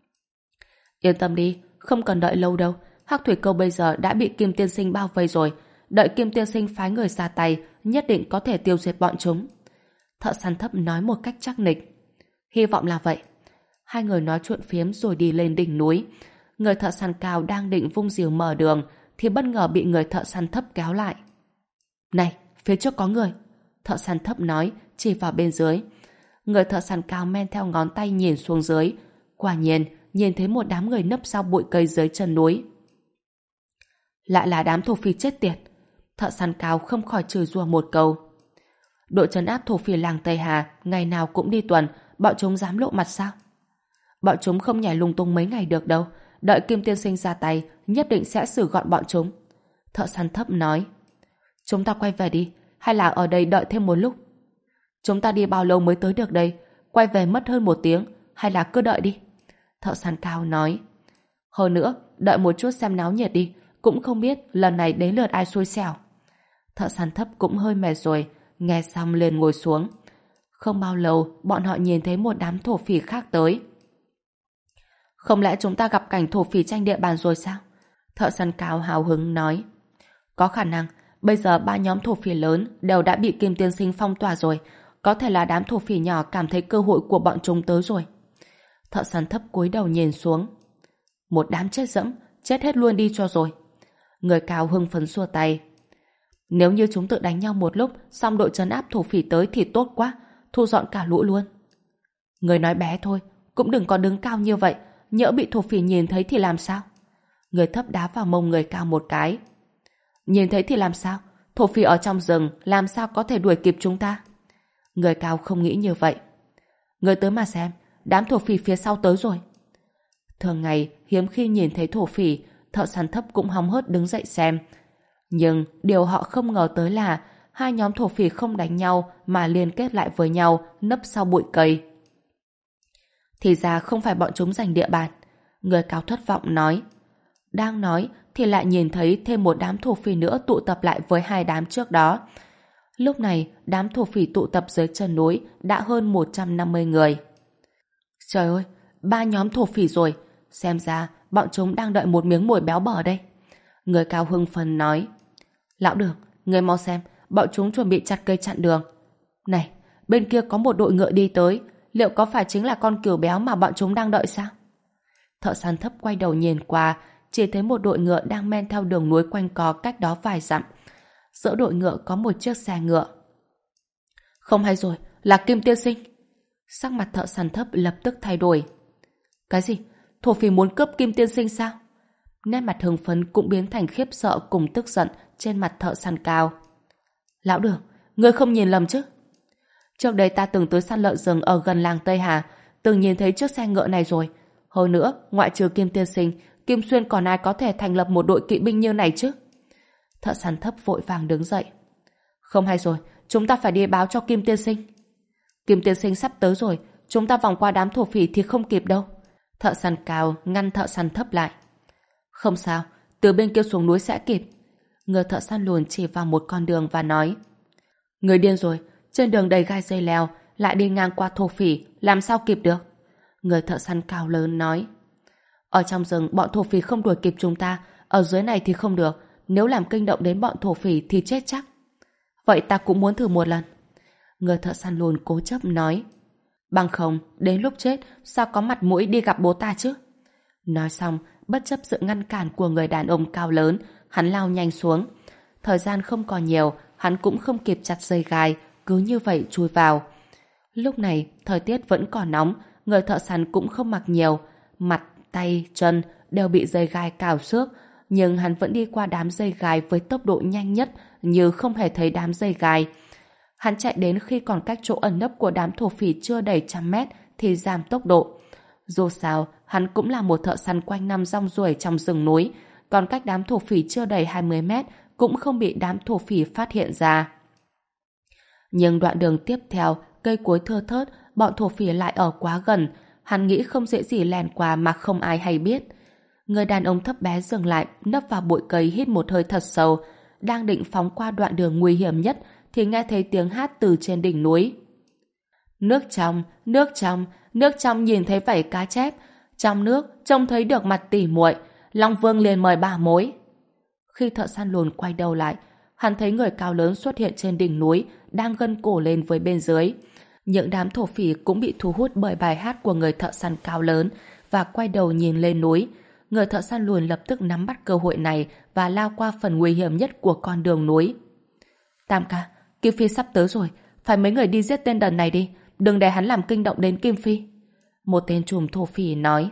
yên tâm đi, không cần đợi lâu đâu, Hắc thủy cầu bây giờ đã bị Kim tiên sinh bao vây rồi, đợi Kim tiên sinh phái người ra tay, nhất định có thể tiêu diệt bọn chúng. Thợ săn thấp nói một cách chắc nịch. Hy vọng là vậy. Hai người nói chuyện phiếm rồi đi lên đỉnh núi. Người thợ săn cao đang định vung rìu mở đường thì bất ngờ bị người thợ săn thấp kéo lại. Này, phía trước có người. Thợ săn thấp nói, chỉ vào bên dưới. Người thợ săn cao men theo ngón tay nhìn xuống dưới. Quả nhiên, nhìn thấy một đám người nấp sau bụi cây dưới chân núi. Lại là đám thổ phỉ chết tiệt. Thợ săn cao không khỏi chửi rủa một câu. Đội trấn áp thổ phỉ làng Tây Hà ngày nào cũng đi tuần, bọn chúng dám lộ mặt sao? Bọn chúng không nhảy lung tung mấy ngày được đâu, đợi Kim tiên sinh ra tay nhất định sẽ xử gọn bọn chúng. Thợ săn thấp nói, chúng ta quay về đi, hay là ở đây đợi thêm một lúc? Chúng ta đi bao lâu mới tới được đây? Quay về mất hơn một tiếng, hay là cứ đợi đi? Thợ săn cao nói, hơn nữa, đợi một chút xem náo nhiệt đi, cũng không biết lần này đến lượt ai xui xẻo. Thợ săn thấp cũng hơi mệt rồi, nghe xong liền ngồi xuống. Không bao lâu, bọn họ nhìn thấy một đám thổ phỉ khác tới. Không lẽ chúng ta gặp cảnh thổ phỉ tranh địa bàn rồi sao? Thợ săn cao hào hứng nói. Có khả năng, bây giờ ba nhóm thổ phỉ lớn đều đã bị Kim tiên sinh phong tỏa rồi. Có thể là đám thổ phỉ nhỏ cảm thấy cơ hội của bọn chúng tới rồi. Thợ săn thấp cúi đầu nhìn xuống. Một đám chết dẫm, chết hết luôn đi cho rồi. Người cao hưng phấn xua tay. Nếu như chúng tự đánh nhau một lúc, xong đội trấn áp thổ phỉ tới thì tốt quá, thu dọn cả lũ luôn. Người nói bé thôi, cũng đừng có đứng cao như vậy, nhỡ bị thổ phỉ nhìn thấy thì làm sao? Người thấp đá vào mông người cao một cái. Nhìn thấy thì làm sao? Thổ phỉ ở trong rừng, làm sao có thể đuổi kịp chúng ta? Người cao không nghĩ như vậy. Người tới mà xem, đám thổ phỉ phía sau tới rồi. Thường ngày, hiếm khi nhìn thấy thổ phỉ, thợ săn thấp cũng hóng hớt đứng dậy xem. Nhưng điều họ không ngờ tới là hai nhóm thổ phỉ không đánh nhau mà liên kết lại với nhau nấp sau bụi cây. Thì ra không phải bọn chúng giành địa bàn. Người cao thất vọng nói. Đang nói thì lại nhìn thấy thêm một đám thổ phỉ nữa tụ tập lại với hai đám trước đó. Lúc này đám thổ phỉ tụ tập dưới chân núi đã hơn một trăm năm mươi người. Trời ơi, ba nhóm thổ phỉ rồi. Xem ra bọn chúng đang đợi một miếng mồi béo bở đây. Người cao hưng phấn nói. Lão Đường, người mau xem, bọn chúng chuẩn bị chặt cây chặn đường. Này, bên kia có một đội ngựa đi tới, liệu có phải chính là con cừu béo mà bọn chúng đang đợi sao? Thợ săn thấp quay đầu nhìn qua, chỉ thấy một đội ngựa đang men theo đường núi quanh co cách đó vài dặm. Giữa đội ngựa có một chiếc xe ngựa. Không hay rồi, là Kim tiên sinh. Sắc mặt thợ săn thấp lập tức thay đổi. Cái gì? Thổ phỉ muốn cướp Kim tiên sinh sao? Nét mặt hưng phấn cũng biến thành khiếp sợ cùng tức giận trên mặt thợ săn cao. Lão Đường, ngươi không nhìn lầm chứ? Trước đây ta từng tới săn lợn rừng ở gần làng Tây Hà, từng nhìn thấy chiếc xe ngựa này rồi. Hơn nữa, ngoại trừ Kim tiên sinh, Kim Xuyên còn ai có thể thành lập một đội kỵ binh như này chứ? Thợ săn thấp vội vàng đứng dậy. Không hay rồi, chúng ta phải đi báo cho Kim tiên sinh. Kim tiên sinh sắp tới rồi, chúng ta vòng qua đám thổ phỉ thì không kịp đâu. Thợ săn cao ngăn thợ săn thấp lại. Không sao, từ bên kia xuống núi sẽ kịp. Người thợ săn lùn chỉ vào một con đường và nói. Người điên rồi, trên đường đầy gai dây leo, lại đi ngang qua thổ phỉ, làm sao kịp được? Người thợ săn cao lớn nói. Ở trong rừng bọn thổ phỉ không đuổi kịp chúng ta, ở dưới này thì không được, nếu làm kinh động đến bọn thổ phỉ thì chết chắc. Vậy ta cũng muốn thử một lần. Người thợ săn lùn cố chấp nói. Bằng không, đến lúc chết, sao có mặt mũi đi gặp bố ta chứ? Nói xong, bất chấp sự ngăn cản của người đàn ông cao lớn, hắn lao nhanh xuống. Thời gian không còn nhiều, hắn cũng không kịp chặt dây gai, cứ như vậy chui vào. Lúc này, thời tiết vẫn còn nóng, người thợ săn cũng không mặc nhiều. Mặt, tay, chân đều bị dây gai cào xước, nhưng hắn vẫn đi qua đám dây gai với tốc độ nhanh nhất như không hề thấy đám dây gai. Hắn chạy đến khi còn cách chỗ ẩn nấp của đám thổ phỉ chưa đầy trăm mét thì giảm tốc độ. Dù sao, hắn cũng là một thợ săn quanh năm rong ruổi trong rừng núi, còn cách đám thổ phỉ chưa đầy hai mươi mét cũng không bị đám thổ phỉ phát hiện ra. Nhưng đoạn đường tiếp theo, cây cối thưa thớt, bọn thổ phỉ lại ở quá gần. Hắn nghĩ không dễ gì lèn qua mà không ai hay biết. Người đàn ông thấp bé dừng lại, nấp vào bụi cây hít một hơi thật sâu. Đang định phóng qua đoạn đường nguy hiểm nhất thì nghe thấy tiếng hát từ trên đỉnh núi. Nước trong, nước trong, nước trong nhìn thấy vảy cá chép. Trong nước trông thấy được mặt tỉ muội. Long Vương liền mời bà mối. Khi thợ săn lùn quay đầu lại, hắn thấy người cao lớn xuất hiện trên đỉnh núi, đang gân cổ lên với bên dưới. Những đám thổ phỉ cũng bị thu hút bởi bài hát của người thợ săn cao lớn và quay đầu nhìn lên núi. Người thợ săn lùn lập tức nắm bắt cơ hội này và lao qua phần nguy hiểm nhất của con đường núi. Tam ca, Kim Phi sắp tới rồi, phải mấy người đi giết tên đần này đi, đừng để hắn làm kinh động đến Kim Phi. Một tên trùm thổ phỉ nói.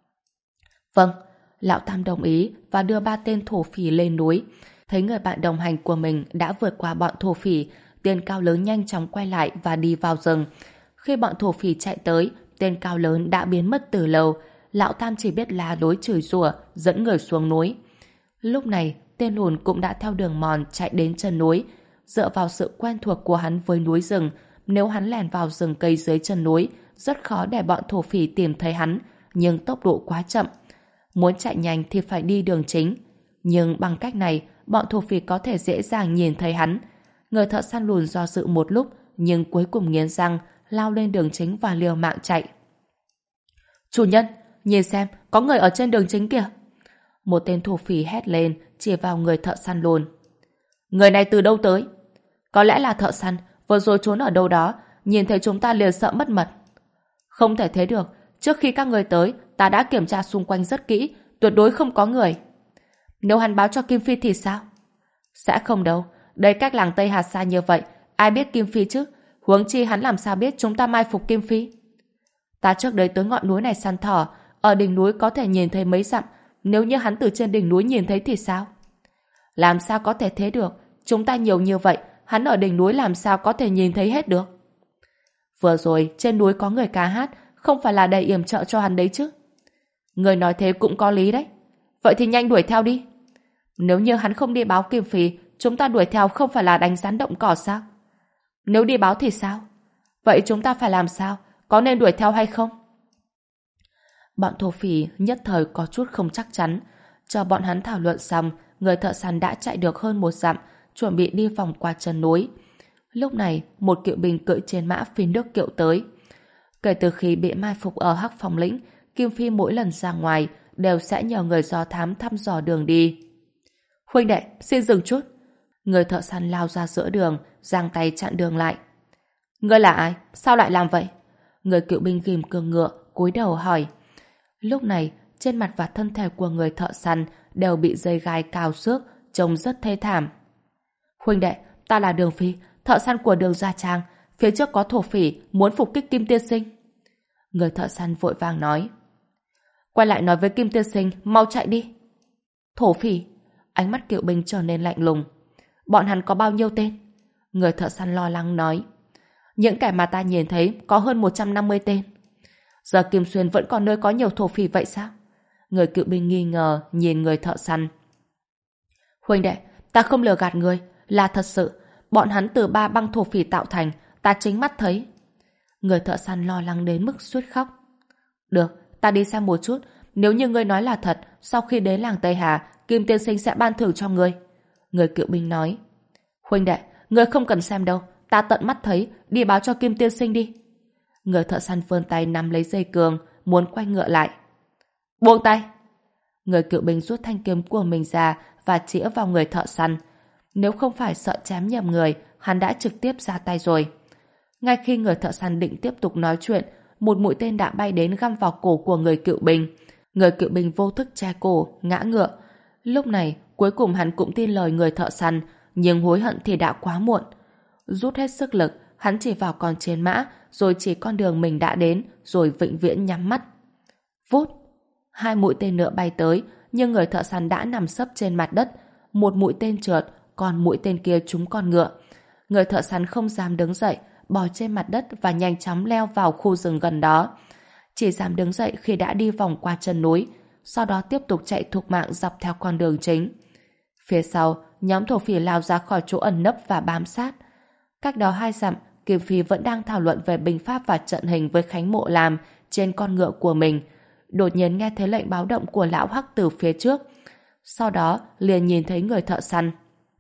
Vâng, lão Tam đồng ý và đưa ba tên thổ phỉ lên núi. Thấy người bạn đồng hành của mình đã vượt qua bọn thổ phỉ, tên cao lớn nhanh chóng quay lại và đi vào rừng. Khi bọn thổ phỉ chạy tới, tên cao lớn đã biến mất từ lâu. Lão Tam chỉ biết la lối chửi rủa, dẫn người xuống núi. Lúc này, tên lùn cũng đã theo đường mòn chạy đến chân núi. Dựa vào sự quen thuộc của hắn với núi rừng, nếu hắn lẻn vào rừng cây dưới chân núi, rất khó để bọn thổ phỉ tìm thấy hắn, nhưng tốc độ quá chậm. Muốn chạy nhanh thì phải đi đường chính. Nhưng bằng cách này, bọn thổ phỉ có thể dễ dàng nhìn thấy hắn. Người thợ săn lùn do dự một lúc, nhưng cuối cùng nghiến răng, lao lên đường chính và liều mạng chạy. Chủ nhân, nhìn xem, có người ở trên đường chính kìa. Một tên thổ phỉ hét lên, chỉ vào người thợ săn lùn. Người này từ đâu tới? Có lẽ là thợ săn, vừa rồi trốn ở đâu đó, nhìn thấy chúng ta liền sợ mất mật. Không thể thế được, trước khi các người tới, ta đã kiểm tra xung quanh rất kỹ, tuyệt đối không có người. Nếu hắn báo cho Kim Phi thì sao? Sẽ không đâu, đây cách làng Tây Hà xa như vậy, ai biết Kim Phi chứ? Huống chi hắn làm sao biết chúng ta mai phục Kim Phi? Ta trước đấy tới ngọn núi này săn thỏ, ở đỉnh núi có thể nhìn thấy mấy dặm, nếu như hắn từ trên đỉnh núi nhìn thấy thì sao? Làm sao có thể thế được? Chúng ta nhiều như vậy, hắn ở đỉnh núi làm sao có thể nhìn thấy hết được? Vừa rồi trên núi có người ca hát, không phải là đầy yểm trợ cho hắn đấy chứ? Người nói thế cũng có lý đấy. Vậy thì nhanh đuổi theo đi. Nếu như hắn không đi báo Kim Phi, chúng ta đuổi theo không phải là đánh rắn động cỏ sao? Nếu đi báo thì sao? Vậy chúng ta phải làm sao? Có nên đuổi theo hay không? Bọn thổ phỉ nhất thời có chút không chắc chắn. Chờ bọn hắn thảo luận xong, người thợ săn đã chạy được hơn một dặm, chuẩn bị đi vòng qua chân núi. Lúc này, một kỵ binh cưỡi trên mã phi nước kiệu tới. Kể từ khi bị mai phục ở Hắc Phong lĩnh, Kim Phi mỗi lần ra ngoài đều sẽ nhờ người do thám thăm dò đường đi. Huynh đệ, xin dừng chút. Người thợ săn lao ra giữa đường, giang tay chặn đường lại. Ngươi là ai? Sao lại làm vậy? Người cựu binh ghim cương ngựa, cúi đầu hỏi. Lúc này, trên mặt và thân thể của người thợ săn đều bị dây gai cào xước, trông rất thê thảm. Huynh đệ, ta là Đường Phi, thợ săn của Đường Gia Trang. Phía trước có thổ phỉ muốn phục kích Kim Tiên Sinh. Người thợ săn vội vàng nói. Quay lại nói với Kim Tiên Sinh, mau chạy đi. Thổ phỉ? Ánh mắt cựu binh trở nên lạnh lùng. Bọn hắn có bao nhiêu tên? Người thợ săn lo lắng nói. Những kẻ mà ta nhìn thấy có hơn một trăm năm mươi tên. Giờ Kim Xuyên vẫn còn nơi có nhiều thổ phỉ vậy sao? Người cựu binh nghi ngờ nhìn người thợ săn. Huynh đệ, ta không lừa gạt người, là thật sự. Bọn hắn từ ba băng thổ phỉ tạo thành, ta chính mắt thấy. Người thợ săn lo lắng đến mức suýt khóc. Được, ta đi xem một chút. Nếu như ngươi nói là thật, sau khi đến làng Tây Hà, Kim Tiên Sinh sẽ ban thưởng cho ngươi. Người cựu binh nói. Huynh đệ, ngươi không cần xem đâu, ta tận mắt thấy, đi báo cho Kim Tiên Sinh đi. Người thợ săn vươn tay nắm lấy dây cương, muốn quay ngựa lại. Buông tay! Người cựu binh rút thanh kiếm của mình ra và chĩa vào người thợ săn. Nếu không phải sợ chém nhầm người, hắn đã trực tiếp ra tay rồi. Ngay khi người thợ săn định tiếp tục nói chuyện, một mũi tên đã bay đến găm vào cổ của người cựu binh. Người cựu binh vô thức che cổ, ngã ngựa. Lúc này, cuối cùng hắn cũng tin lời người thợ săn, nhưng hối hận thì đã quá muộn. Rút hết sức lực, hắn chỉ vào con chiến mã, rồi chỉ con đường mình đã đến, rồi vĩnh viễn nhắm mắt. Vút! Hai mũi tên nữa bay tới, nhưng người thợ săn đã nằm sấp trên mặt đất. Một mũi tên trượt, còn mũi tên kia trúng con ngựa. Người thợ săn không dám đứng dậy, bò trên mặt đất và nhanh chóng leo vào khu rừng gần đó. Chỉ dám đứng dậy khi đã đi vòng qua chân núi, sau đó tiếp tục chạy thục mạng dọc theo con đường chính. Phía sau, nhóm thổ phỉ lao ra khỏi chỗ ẩn nấp và bám sát. Cách đó hai dặm, Kim Phi vẫn đang thảo luận về binh pháp và trận hình với Khánh Mộ Làm trên con ngựa của mình. Đột nhiên nghe thấy lệnh báo động của lão Hắc từ phía trước. Sau đó, liền nhìn thấy người thợ săn.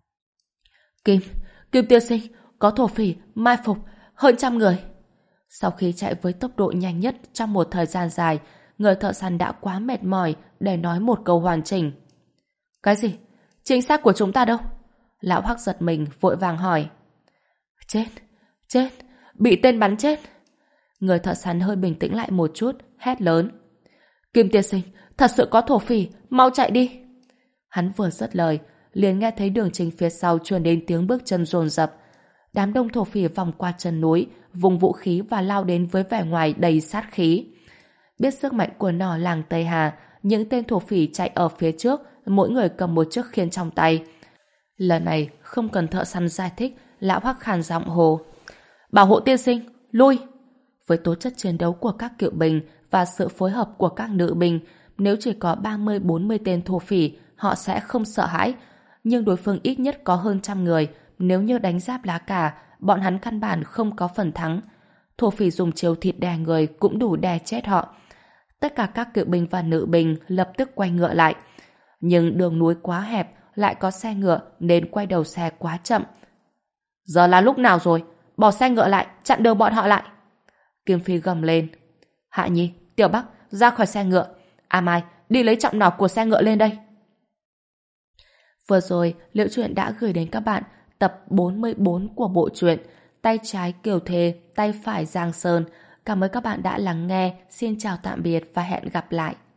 Kim, Kim tiên sinh, có thổ phỉ, mai phục, hơn trăm người. Sau khi chạy với tốc độ nhanh nhất trong một thời gian dài, người thợ săn đã quá mệt mỏi để nói một câu hoàn chỉnh. Cái gì? Chính xác của chúng ta đâu? Lão Hắc giật mình, vội vàng hỏi. Chết, chết, bị tên bắn chết. Người thợ săn hơi bình tĩnh lại một chút, hét lớn. Kim tiên sinh, thật sự có thổ phỉ, mau chạy đi. Hắn vừa dứt lời, liền nghe thấy đường chính phía sau truyền đến tiếng bước chân dồn dập. Đám đông thổ phỉ vòng qua chân núi, vùng vũ khí và lao đến với vẻ ngoài đầy sát khí. Biết sức mạnh của nỏ làng Tây Hà, những tên thổ phỉ chạy ở phía trước, mỗi người cầm một chiếc khiên trong tay. Lần này không cần thợ săn giải thích, lão Hắc khàn giọng hồ. Bảo hộ tiên sinh, lui! Với tố chất chiến đấu của các cựu binh và sự phối hợp của các nữ binh, nếu chỉ có ba mươi bốn mươi tên thổ phỉ, họ sẽ không sợ hãi. Nhưng đối phương ít nhất có hơn trăm người, nếu như đánh giáp lá cà, bọn hắn căn bản không có phần thắng. Thổ phỉ dùng chiêu thịt đè người cũng đủ đè chết họ. Tất cả các cựu binh và nữ binh lập tức quay ngựa lại. Nhưng đường núi quá hẹp, lại có xe ngựa nên quay đầu xe quá chậm. Giờ là lúc nào rồi? Bỏ xe ngựa lại, chặn đường bọn họ lại. Kim Phi gầm lên. Hạ Nhi, Tiểu Bắc, ra khỏi xe ngựa. A Mai, đi lấy trọng nỏ của xe ngựa lên đây. Vừa rồi, Liễu Chuyện đã gửi đến các bạn tập bốn mươi bốn của bộ truyện Tay trái Kiều Thề, tay phải Giang Sơn. Cảm ơn các bạn đã lắng nghe. Xin chào tạm biệt và hẹn gặp lại.